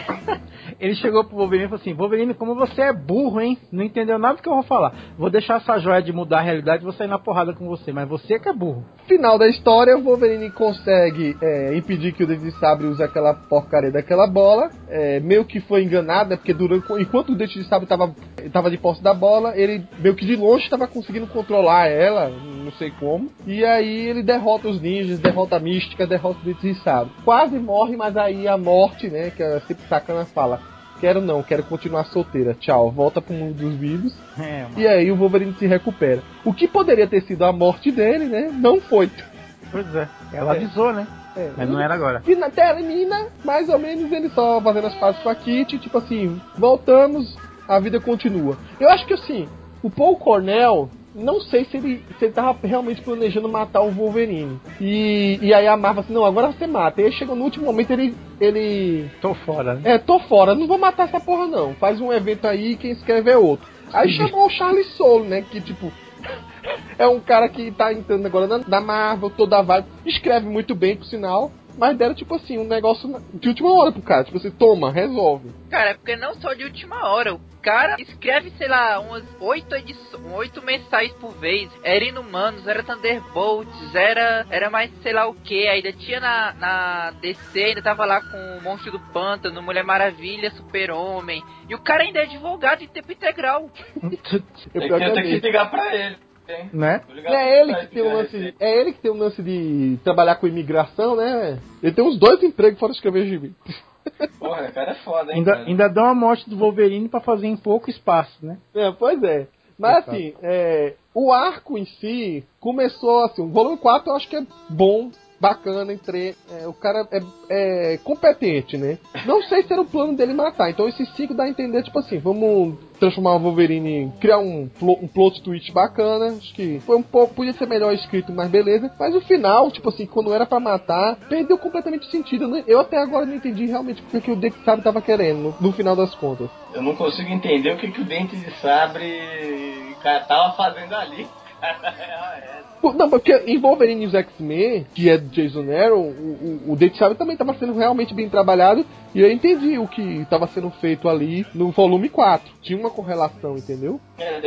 ele chegou pro Wolverine e falou assim: Wolverine, como você é burro, hein? Não entendeu nada do que eu vou falar. Vou deixar essa joia de mudar a realidade e vou sair na porrada com você, mas você que é burro. Final da história, o Wolverine consegue impedir que o Dente de Sabre use aquela porcaria daquela bola. Meio que foi enganado, né? Porque enquanto o Dente de Sabre tava de posse da bola, ele meio que de longe estava conseguindo controlar ela, não sei como. E aí ele derrota os ninjas, derrota a mística, derrota o Dente de Sabre. Quase morre, mas aí a morte, né? Que é sempre sacana, fala: quero continuar solteira, tchau, volta pro mundo dos vivos. E aí o Wolverine se recupera. O que poderia ter sido a morte dele, né? Não foi. Pois é, ela avisou, né? Mas não era agora. E termina, mais ou menos, ele só fazendo as pazes com a Kitty, tipo assim, voltamos, a vida continua. Eu acho que assim, o Paul Cornell, não sei se ele tava realmente planejando matar o Wolverine. E aí a Marvel assim, não, agora você mata. E aí chegou no último momento, ele... Tô fora, né? Tô fora, não vou matar essa porra não. Faz um evento aí, quem escreve é outro. Aí chamou o Charlie Soule, né, que tipo... é um cara que tá entrando agora na Marvel, toda a vibe, escreve muito bem, por sinal, mas deram, tipo assim, um negócio de última hora pro cara, tipo assim, toma, resolve. Cara, é porque não só de última hora, o cara escreve, sei lá, umas 8 mensais por vez, era Inumanos, era Thunderbolts, era mais sei lá o que, ainda tinha na DC, ainda tava lá com o Monstro do Pântano, Mulher Maravilha, Super-Homem, e o cara ainda é advogado em tempo integral. Tem que ligar pra ele. Né? É ele que tem um lance de trabalhar com imigração, né? Ele tem uns 2 empregos fora escrever gibi. Porra, o cara é foda, hein? Ainda dá uma morte do Wolverine pra fazer em pouco espaço, né? Pois é. Mas assim, o arco em si começou assim, o volume 4 eu acho que é bom, bacana, o cara é competente, né? Não sei se era o plano dele matar, então esse 5 dá a entender, tipo assim, vamos transformar o Wolverine, criar um plot twist bacana, acho que foi um pouco, podia ser melhor escrito, mas beleza, mas o final, tipo assim, quando era pra matar, perdeu completamente o sentido, eu até agora não entendi realmente o que o Dente de Sabre tava querendo, no final das contas. Eu não consigo entender o que o Dente de Sabre, cara, tava fazendo ali. Não, porque em Wolverine e os X-Men, que é Jason Aaron, o Dente de Sabre também estava sendo realmente bem trabalhado, e eu entendi o que estava sendo feito ali no volume 4. Tinha uma correlação, entendeu?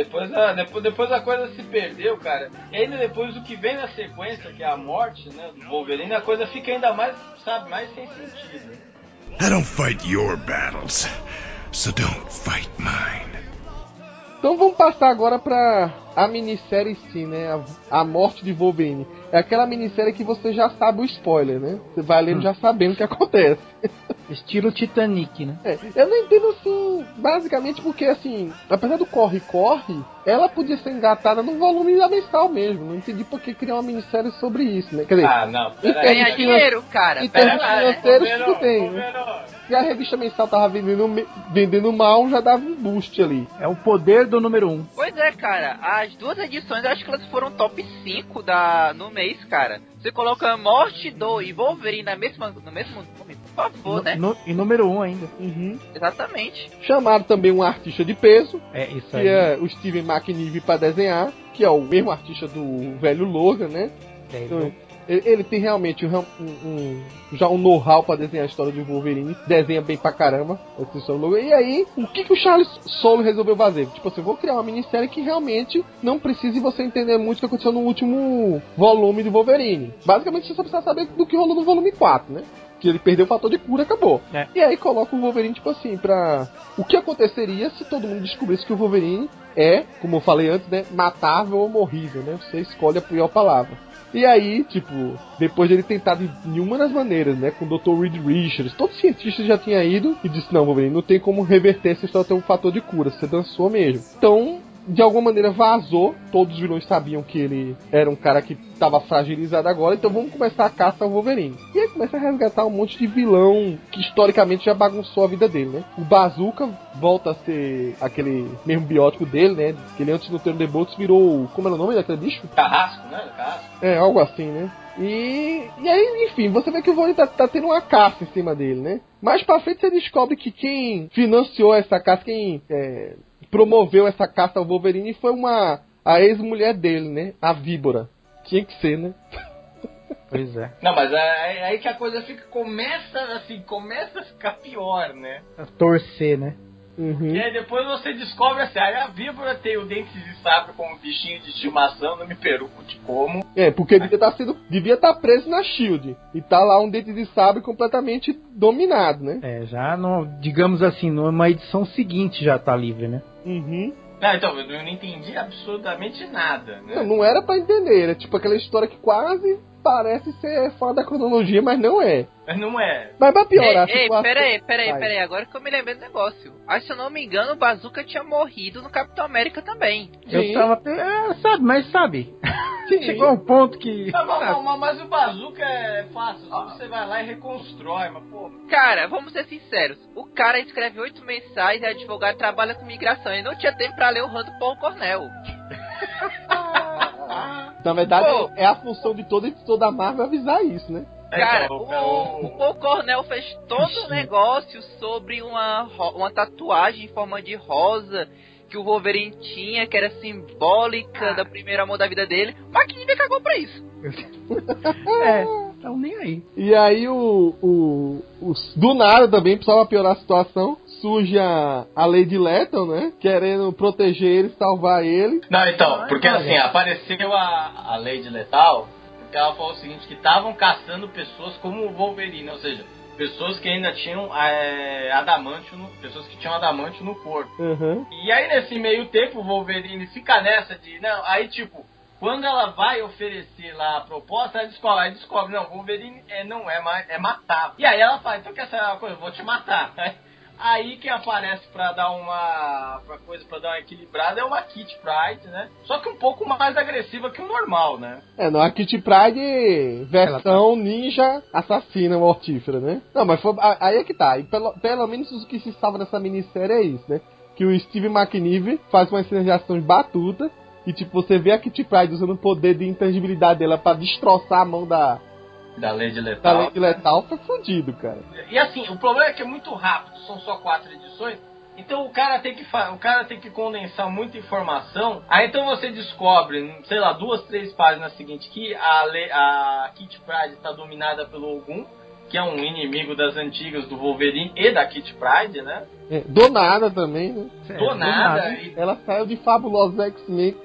Depois a coisa se perdeu, cara. E ainda depois o que vem na sequência, que é a morte, né, do Wolverine, a coisa fica ainda mais, sabe, mais sem sentido. I don't fight your battles, so don't fight mine. Então vamos passar agora pra a minissérie em si, né? A morte de Wolverine. É aquela minissérie que você já sabe o spoiler, né? Você vai lendo já sabendo o que acontece. Estilo Titanic, né? Eu não entendo assim, basicamente porque assim, apesar do corre-corre, ela podia ser engatada no volume da mensal mesmo. Não entendi por que criar uma minissérie sobre isso, né? Quer dizer, não, ganha dinheiro, cara. Em termos Pera lá, né? financeiros, tudo bem, né? Se a revista mensal tava vendendo mal, já dava um boost ali. É o poder do número 1. Pois é, cara. As duas edições, eu acho que elas foram top 5 no mês, cara. Você coloca a Morte do e Wolverine no mesmo nome, por favor, né? E número 1 ainda. Uhum. Exatamente. Chamaram também um artista de peso. É isso que aí. é o Steven McNiven para desenhar, que é o mesmo artista do velho Logan, né? Então, ele tem realmente já um know-how para desenhar a história de Wolverine, desenha bem pra caramba essa história do Logan. E aí, o que o Charles Soule resolveu fazer? Tipo assim, vou criar uma minissérie que realmente não precise você entender muito o que aconteceu no último volume do Wolverine. Basicamente, você só precisa saber do que rolou no volume 4, né? Que ele perdeu o fator de cura, acabou. E aí coloca o Wolverine, tipo assim, pra... O que aconteceria se todo mundo descobrisse que o Wolverine é, como eu falei antes, né, matável ou morrível, né? Você escolhe a pior palavra. E aí, tipo, depois de ele tentar de uma das maneiras, né, com o Dr. Reed Richards, todo cientista já tinha ido e disse, não, Wolverine, não tem como reverter essa história, tem um fator de cura, você dançou mesmo. Então, de alguma maneira vazou, todos os vilões sabiam que ele era um cara que estava fragilizado agora, então vamos começar a caça ao Wolverine. E aí começa a resgatar um monte de vilão que historicamente já bagunçou a vida dele, né? O Bazooka volta a ser aquele mesmo biótipo dele, né? Que ele antes no Turno the Bolts virou... Como era o nome daquele bicho? Carrasco, né? Carrasco. É, algo assim, né? E aí, enfim, você vê que o Wolverine tá tendo uma caça em cima dele, né? Mais pra frente você descobre que quem financiou essa caça, quem promoveu essa caça ao Wolverine foi a ex-mulher dele, né? A Víbora. Tinha que ser, né? Pois é. Não, mas é aí que a coisa começa a ficar pior, né? A torcer, né? Uhum. E aí depois você descobre assim, aí a Víbora tem o Dente de Sabre como bichinho de estimação, não me pergunte como. Porque devia estar preso na SHIELD. E tá lá um Dente de Sabre completamente dominado, né? Já, digamos assim, numa edição seguinte já tá livre, né? Uhum. Então, eu não entendi absolutamente nada, né? Não era pra entender, era tipo aquela história que quase parece ser fora da cronologia, mas não é. Mas não é. Mas pra piorar Ei, peraí, agora que eu me lembrei do negócio. Acho que, se eu não me engano, o Bazooka tinha morrido no Capitão América também. Eu tava... sabe? Chegou um ponto que... Mas o Bazooka é fácil, só você vai lá e reconstrói, mas pô... Cara, vamos ser sinceros, o cara escreve 8 mensais, é advogado, trabalha com migração, ele não tinha tempo pra ler o ramo do Paulo Cornell. Na verdade, é a função de todo editor da Marvel avisar isso, né? Cara, o Paul Cornell fez todo o negócio sobre uma tatuagem em forma de rosa que o Wolverine tinha, que era simbólica da primeira amor da vida dele. Mas que ninguém cagou pra isso. Então nem aí. E aí do nada também, precisava piorar a situação, surge a Lady Lethal, né? Querendo proteger ele, salvar ele. Não, então, porque assim, apareceu a Lady Lethal, porque ela falou o seguinte, que estavam caçando pessoas como o Wolverine, ou seja, pessoas que ainda tinham pessoas que tinham adamantio no corpo. Uhum. E aí nesse meio tempo o Wolverine fica nessa de, não, aí tipo, quando ela vai oferecer lá a proposta, ela descobre, não, o Wolverine não é mais, é matar. E aí ela fala, então quer saber uma coisa, eu vou te matar. Aí quem aparece pra dar uma equilibrada é uma Kitty Pryde, né? Só que um pouco mais agressiva que o normal, né? Não, a Kitty Pryde versão ninja assassina mortífera, né? Não, mas aí é que tá. E pelo menos o que se salva nessa minissérie é isso, né? Que o Steve McNiven faz uma cena de ação batuta e, tipo, você vê a Kitty Pryde usando o poder de intangibilidade dela pra destroçar a mão da Lady Lethal, foi fodido, cara. E assim, o problema é que é muito rápido, são só 4 edições, então o cara tem que condensar muita informação. Aí então você descobre, sei lá, 2, 3 páginas seguintes que a Kitty Pryde está dominada pelo Ogum, que é um inimigo das antigas do Wolverine e da Kitty Pryde, né? Do nada também, né? Do nada. Ela saiu de Fabulosos X-Men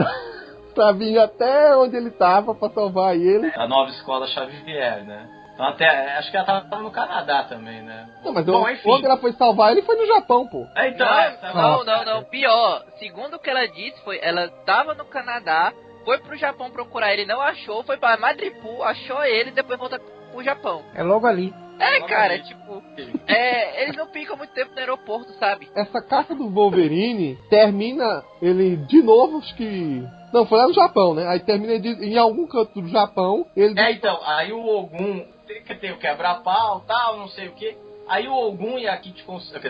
pra vir até onde ele tava pra salvar ele. A nova escola Xavier, né? Então até, acho que ela tava no Canadá também, né? Não, mas quando ela foi salvar ele, foi no Japão, pô. Não, pior. Segundo o que ela disse, ela tava no Canadá, foi pro Japão procurar ele, não achou, foi pra Madripoor, achou ele, depois voltou pro Japão. É logo ali. Cara, tipo, eles não ficam muito tempo no aeroporto, sabe? Essa caça do Wolverine termina ele de novo, acho que... Não, foi lá no Japão, né? Aí termina em algum canto do Japão. Então, aí o Ogum tem o quebra-pau, tal, não sei o que. Aí o Ogum e a Kitty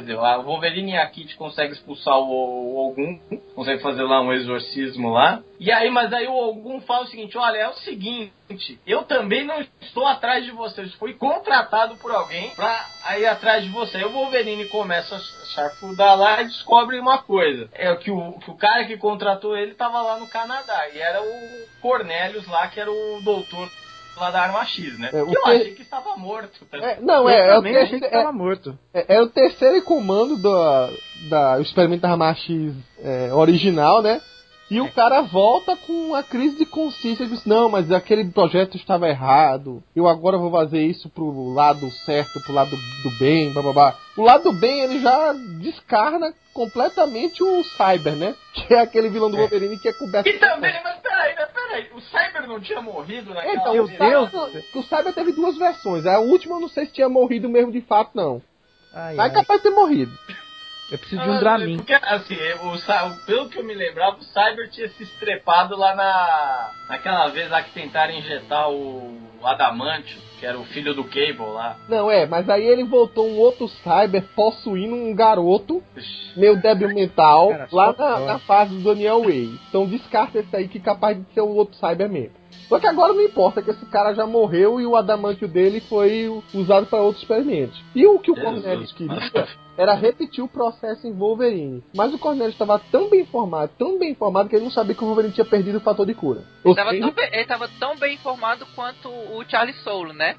o Wolverine e a Kitty conseguem expulsar o Ogum, conseguem fazer lá um exorcismo lá. Mas aí o Ogum fala o seguinte: olha, é o seguinte, eu também não estou atrás de vocês, fui contratado por alguém pra ir atrás de você. Aí o Wolverine começa a charfudar lá e descobre uma coisa: que o cara que contratou ele estava lá no Canadá, e era o Cornelius lá, que era o doutor lá da Arma X, né? Que eu achei que estava morto. Eu também achei que estava morto. É o terceiro comando do experimento da Arma X original, né? E o cara volta com uma crise de consciência e diz: não, mas aquele projeto estava errado, eu agora vou fazer isso pro lado certo, pro lado do bem, blá. O lado do bem, ele já descarna completamente o Cyber, né? Que é aquele vilão do Wolverine que é coberto... E também, mas peraí, o Cyber não tinha morrido naquela... Então, o Cyber teve 2 versões, a última eu não sei se tinha morrido mesmo de fato, não. Mas é capaz de ter morrido. Eu preciso de um Dramin. Porque, assim, pelo que eu me lembrava, o Cyber tinha se estrepado lá naquela vez lá que tentaram injetar o Adamantio, que era o filho do Cable lá. Não, mas aí ele voltou um outro Cyber possuindo um garoto meio débil mental, cara, lá na fase do Daniel Way. Então descarta esse aí que é capaz de ser um outro Cyber mesmo. Só que agora não importa, que esse cara já morreu e o adamantio dele foi usado para outros experimentos. E o que o Cornelius queria era repetir o processo em Wolverine. Mas o Cornelius estava tão bem informado que ele não sabia que o Wolverine tinha perdido o fator de cura. Ele estava tão bem informado quanto o Charlie Soule, né?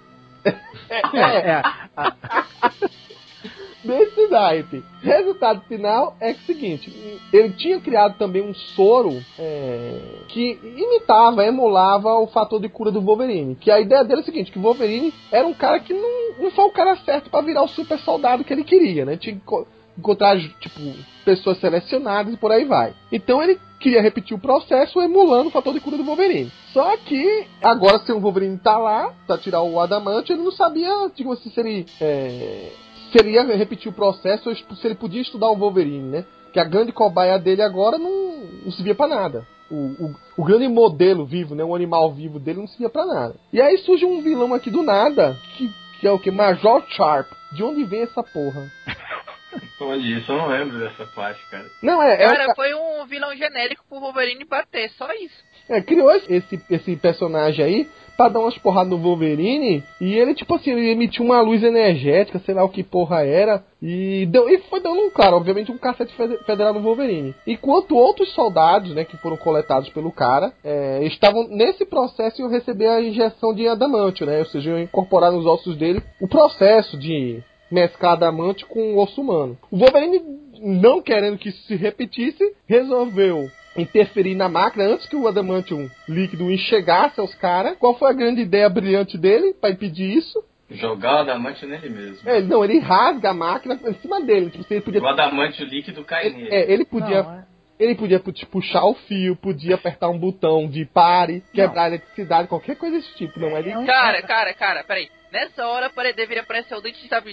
Desse naipe. Resultado final é o seguinte: ele tinha criado também um soro que emulava o fator de cura do Wolverine. Que a ideia dele é o seguinte: que o Wolverine era um cara que não foi o cara certo para virar o super soldado que ele queria, né? Tinha que encontrar, tipo, pessoas selecionadas e por aí vai. Então ele queria repetir o processo emulando o fator de cura do Wolverine. Só que agora, se o Wolverine tá lá pra tirar o adamantio, ele não sabia, tipo assim, se ele ia repetir o processo, se ele podia estudar o Wolverine, né? Que a grande cobaia dele agora não servia pra nada. O grande modelo vivo, né? O animal vivo dele não servia pra nada. E aí surge um vilão aqui do nada, que é o que? Major Sharp. De onde vem essa porra? Olha isso, eu não lembro dessa parte, cara. Não, Cara, foi um vilão genérico pro Wolverine bater, só isso. Criou esse personagem aí pra dar umas porradas no Wolverine, e ele, tipo assim, ele emitiu uma luz energética, sei lá o que porra era, e foi dando obviamente um cacete federal no Wolverine. Enquanto outros soldados, né, que foram coletados pelo cara, estavam nesse processo de receber a injeção de adamantio, né, ou seja, iam incorporar nos ossos dele o processo de mesclar adamantio com o osso humano. O Wolverine, não querendo que isso se repetisse, resolveu interferir na máquina antes que o adamantium líquido chegasse aos caras. Qual foi a grande ideia brilhante dele para impedir isso? Jogar o adamantio nele mesmo. Ele rasga a máquina em cima dele. Tipo, ele podia... O adamantio líquido cai nele. Ele podia puxar o fio, podia apertar um botão de pare, quebrar a eletricidade, qualquer coisa desse tipo. Não é Cara, peraí. Nessa hora deveria aparecer o Dente de Sabre novo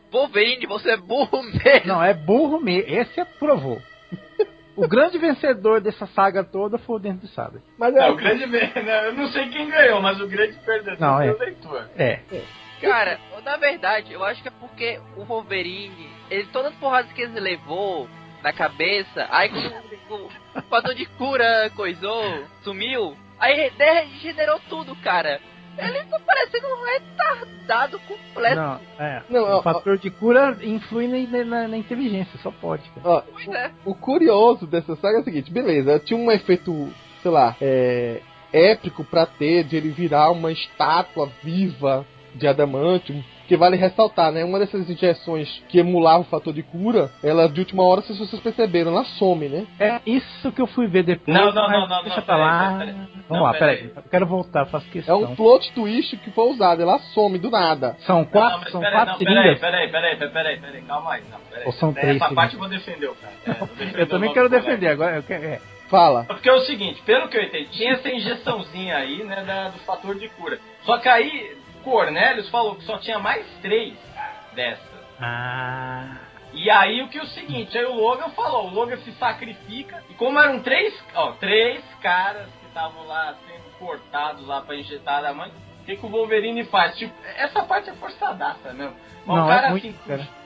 Wolverine, você é burro mesmo. Não, é burro mesmo. Esse provou. O grande vencedor dessa saga toda foi o Dente de Sabre. Mas o grande... Eu não sei quem ganhou, mas o grande perdedor foi o leitor. Cara, na verdade, eu acho que é porque o Wolverine, todas as porradas que ele levou na cabeça, aí quando o fator de cura coisou, sumiu, aí regenerou tudo, cara. Ele tá parecendo um retardado completo. O fator de cura influi na inteligência, só pode. Ó, o curioso dessa saga é o seguinte, beleza, tinha um efeito, sei lá, épico pra ter, de ele virar uma estátua viva de adamantium, que vale ressaltar, né? Uma dessas injeções que emulava o fator de cura, ela de última hora, se vocês perceberam, ela some, né? É isso que eu fui ver depois. Não, deixa pra lá. Vamos lá, peraí. Eu quero voltar, faço questão. É um plot twist que foi usado, ela some do nada. São quatro seringas. Peraí, calma aí. Ou são três essa parte eu vou defender o cara. Eu também quero defender, agora Fala. Porque é o seguinte, pelo que eu entendi, tinha essa injeçãozinha aí, né, do fator de cura. Só que aí Cornelius falou que só tinha mais 3 dessas. E aí o seguinte, aí o Logan se sacrifica, e como eram 3 caras que estavam lá sendo cortados lá pra injetar a mãe, o que o Wolverine faz? Tipo, essa parte é forçadaça mesmo. Mas não, o cara é muito, assim, cara.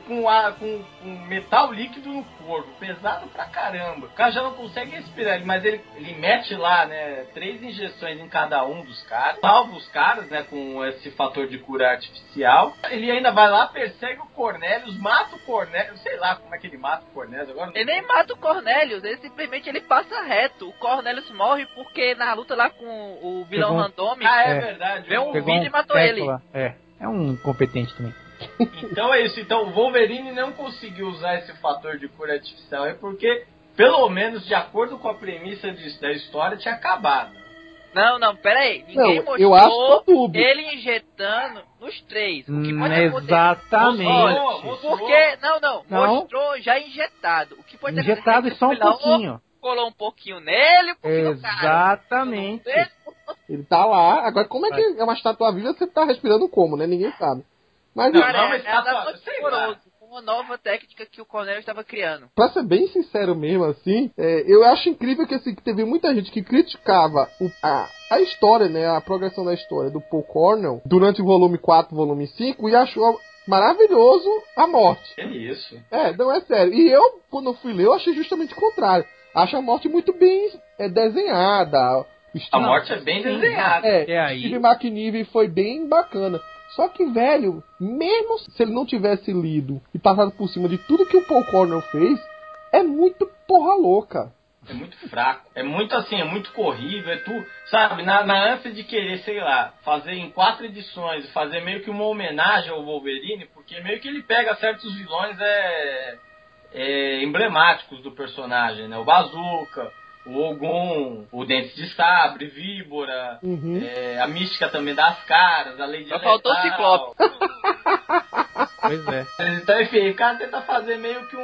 com metal líquido no corpo, pesado pra caramba. O cara já não consegue respirar, mas ele mete lá, né, 3 injeções em cada um dos caras, salva os caras, né, com esse fator de cura artificial. Ele ainda vai lá, persegue o Cornelius, mata o Cornelius, sei lá como é que ele mata o Cornelius agora. Ele nem mata o Cornelius, ele simplesmente passa reto. O Cornelius morre porque na luta lá com o vilão randômico, verdade. Veio um vídeo e matou ele. É um incompetente também. Então é isso, então o Wolverine não conseguiu usar esse fator de cura artificial porque, pelo menos de acordo com a premissa da história, tinha acabado. Não, pera aí, ninguém mostrou eu acho ele injetando nos 3. O que pode acontecer? Exatamente. Porque, mostrou já injetado. O que pode acontecer? Injetado e só um pouquinho. Colou um pouquinho nele, um pouquinho no cara. Exatamente. Ele tá lá, agora como é que é uma estátua viva, você tá respirando como, né? Ninguém sabe. Mas uma nova técnica que o Cornelius estava criando. Pra ser bem sincero mesmo, assim, eu acho incrível que teve muita gente que criticava a história, né, a progressão da história do Paul Cornell durante o volume 4, volume 5, e achou maravilhoso a morte. É isso. Não, é sério. E eu, quando eu fui ler, eu achei justamente o contrário. Acho a morte muito bem desenhada. A morte é bem desenhada. Steve McNiven foi bem bacana. Só que, velho, mesmo se ele não tivesse lido e passado por cima de tudo que o Paul Cornell fez, é muito porra louca. É muito fraco. É muito assim, é muito corrido. Sabe, na ânsia de querer, sei lá, fazer em 4 edições, fazer meio que uma homenagem ao Wolverine, porque meio que ele pega certos vilões emblemáticos do personagem, né? O Bazooka, o Ogun, o Dente de Sabre, Víbora, a mística também das caras, a Lady Letal. Faltou o Ciclope. Pois é. Então, enfim, o cara tenta fazer meio que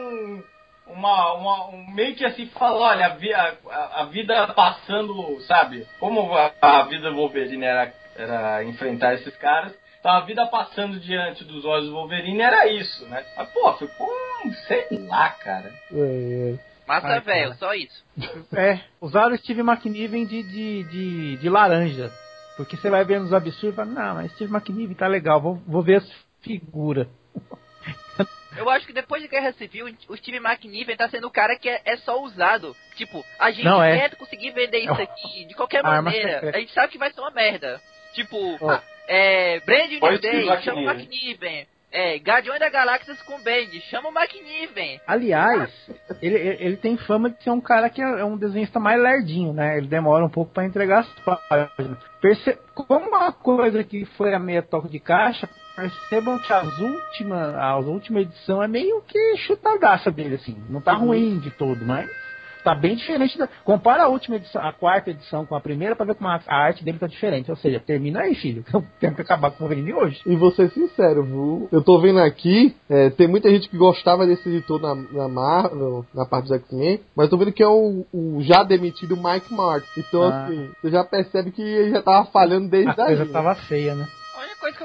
meio que assim, fala, olha, a vida passando, sabe? Como a vida do Wolverine era enfrentar esses caras, então a vida passando diante dos olhos do Wolverine era isso, né? Mas, pô, ficou, sei lá, cara. Massa velho, só isso. Usaram o Steve McNiven de laranja. Porque você vai ver nos absurdos e fala, não, mas Steve McNiven tá legal, vou ver as figuras. Eu acho que depois de Guerra Civil, o Steve McNiven tá sendo o cara que é só usado. Tipo, a gente tenta conseguir vender isso aqui de qualquer maneira. A gente sabe que vai ser uma merda. Tipo, Brand New Day, chama o McNiven. Guardiões da Galáxia com Bang, chama o McNiven. Aliás, ele tem fama de ser um cara que é um desenhista mais lerdinho, né? Ele demora um pouco pra entregar as páginas. Como uma coisa que foi a meia toque de caixa, percebam que a última edição é meio que chutadaça dele, assim. Não tá ruim de todo, mas tá bem diferente. Compara a última edição, a 4ª edição com a primeira pra ver como a arte dele tá diferente. Ou seja, termina aí, filho. Tem que acabar com o Wolverine hoje. E vou ser sincero, viu? Eu tô vendo aqui, tem muita gente que gostava desse editor na Marvel, na parte dos X-Men, mas tô vendo que é o já demitido Mike Martin. Então, assim, você já percebe que ele já tava falhando desde a coisa tava feia, né? A única coisa que eu consigo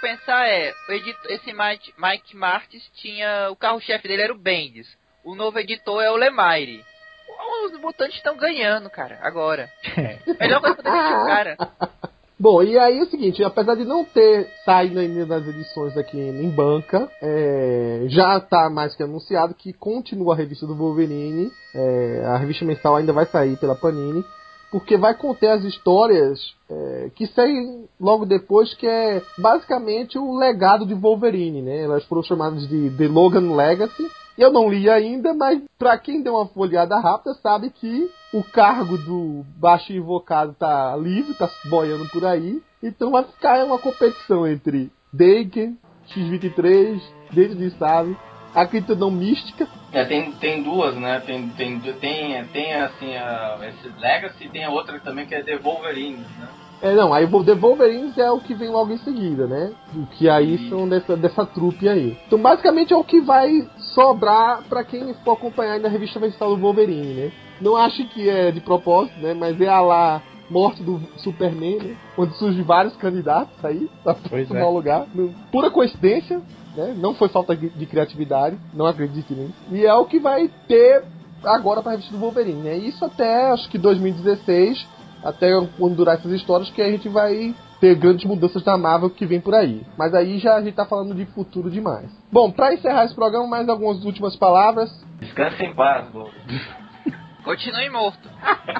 pensar esse Mike Martins tinha... O carro-chefe dele era o Bendis. O novo editor é o Lemire. Os mutantes estão ganhando, cara, agora. Melhor coisa pra deixar o cara. Bom, e aí é o seguinte, apesar de não ter saído ainda das edições aqui em banca, já está mais que anunciado que continua a revista do Wolverine, a revista mensal ainda vai sair pela Panini, porque vai conter as histórias que saem logo depois, que é basicamente o legado de Wolverine, né? Elas foram chamadas de The Logan Legacy. Eu não li ainda, mas pra quem deu uma folheada rápida sabe que o cargo do baixo invocado tá livre, tá boiando por aí. Então vai ficar uma competição entre Daken, X-23, Dente de Sabre, a Criptodon Mística. Tem duas, né? Tem assim, esse Legacy, e tem a outra também que é The Wolverines, né? Não, aí o The Wolverines é o que vem logo em seguida, né? O que aí são dessa trupe aí. Então basicamente é o que vai sobrar pra quem for acompanhar ainda a revista mensal do Wolverine, né? Não acho que é de propósito, né? Mas é a lá morte do Superman, né? Onde surgem vários candidatos aí pra tomar o lugar. Pura coincidência, né? Não foi falta de criatividade, não acredite nisso. E é o que vai ter agora pra revista do Wolverine, né? Isso até acho que 2016, até quando durar essas histórias, que a gente vai ter grandes mudanças da Marvel que vem por aí. Mas aí já a gente tá falando de futuro demais. Bom, pra encerrar esse programa, mais algumas últimas palavras. Descanse em paz, Bob. Continue morto.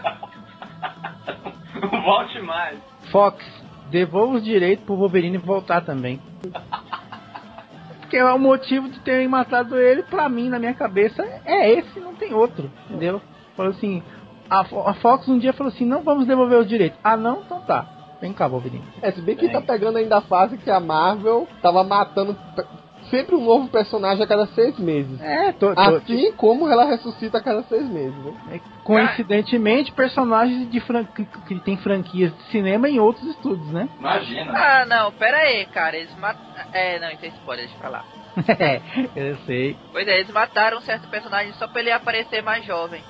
Volte mais. Fox, devolva os direitos pro Wolverine voltar também. Porque é o motivo de terem matado ele, pra mim, na minha cabeça, é esse, não tem outro, entendeu? Falou assim, a Fox um dia falou assim, não vamos devolver os direitos. Ah não? Então tá. Vem cá, Wolverine. Se bem que tá pegando ainda a fase que a Marvel tava matando sempre um novo personagem a cada 6 meses. Assim como ela ressuscita a cada 6 meses, né? Coincidentemente, personagens que tem franquias de cinema em outros estúdios, né? Imagina. Ah, não, pera aí, cara. Eles mataram... não, isso é spoiler, deixa eu falar. Eu sei. Pois é, eles mataram um certo personagem só pra ele aparecer mais jovem.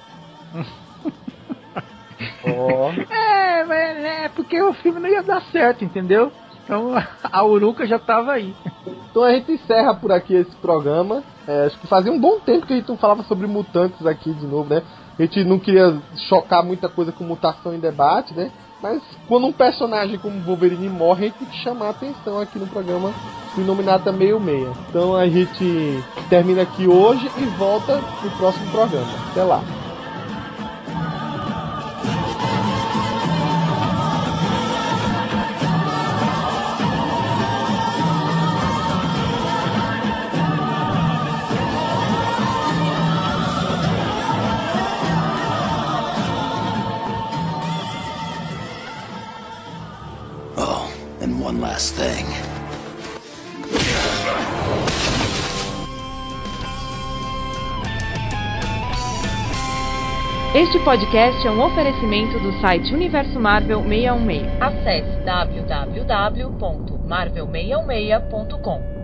Porque o filme não ia dar certo, entendeu? Então a Uruka já tava aí. Então a gente encerra por aqui esse programa. Acho que fazia um bom tempo que a gente não falava sobre mutantes aqui de novo, né? A gente não queria chocar muita coisa com mutação em debate, né? Mas quando um personagem como Wolverine morre, a gente tem que chamar a atenção aqui no programa do Inominata 66. Então a gente termina aqui hoje e volta no próximo programa. Até lá. And one last thing. Este podcast é um oferecimento do site Universo Marvel 616. Acesse www.marvel616.com.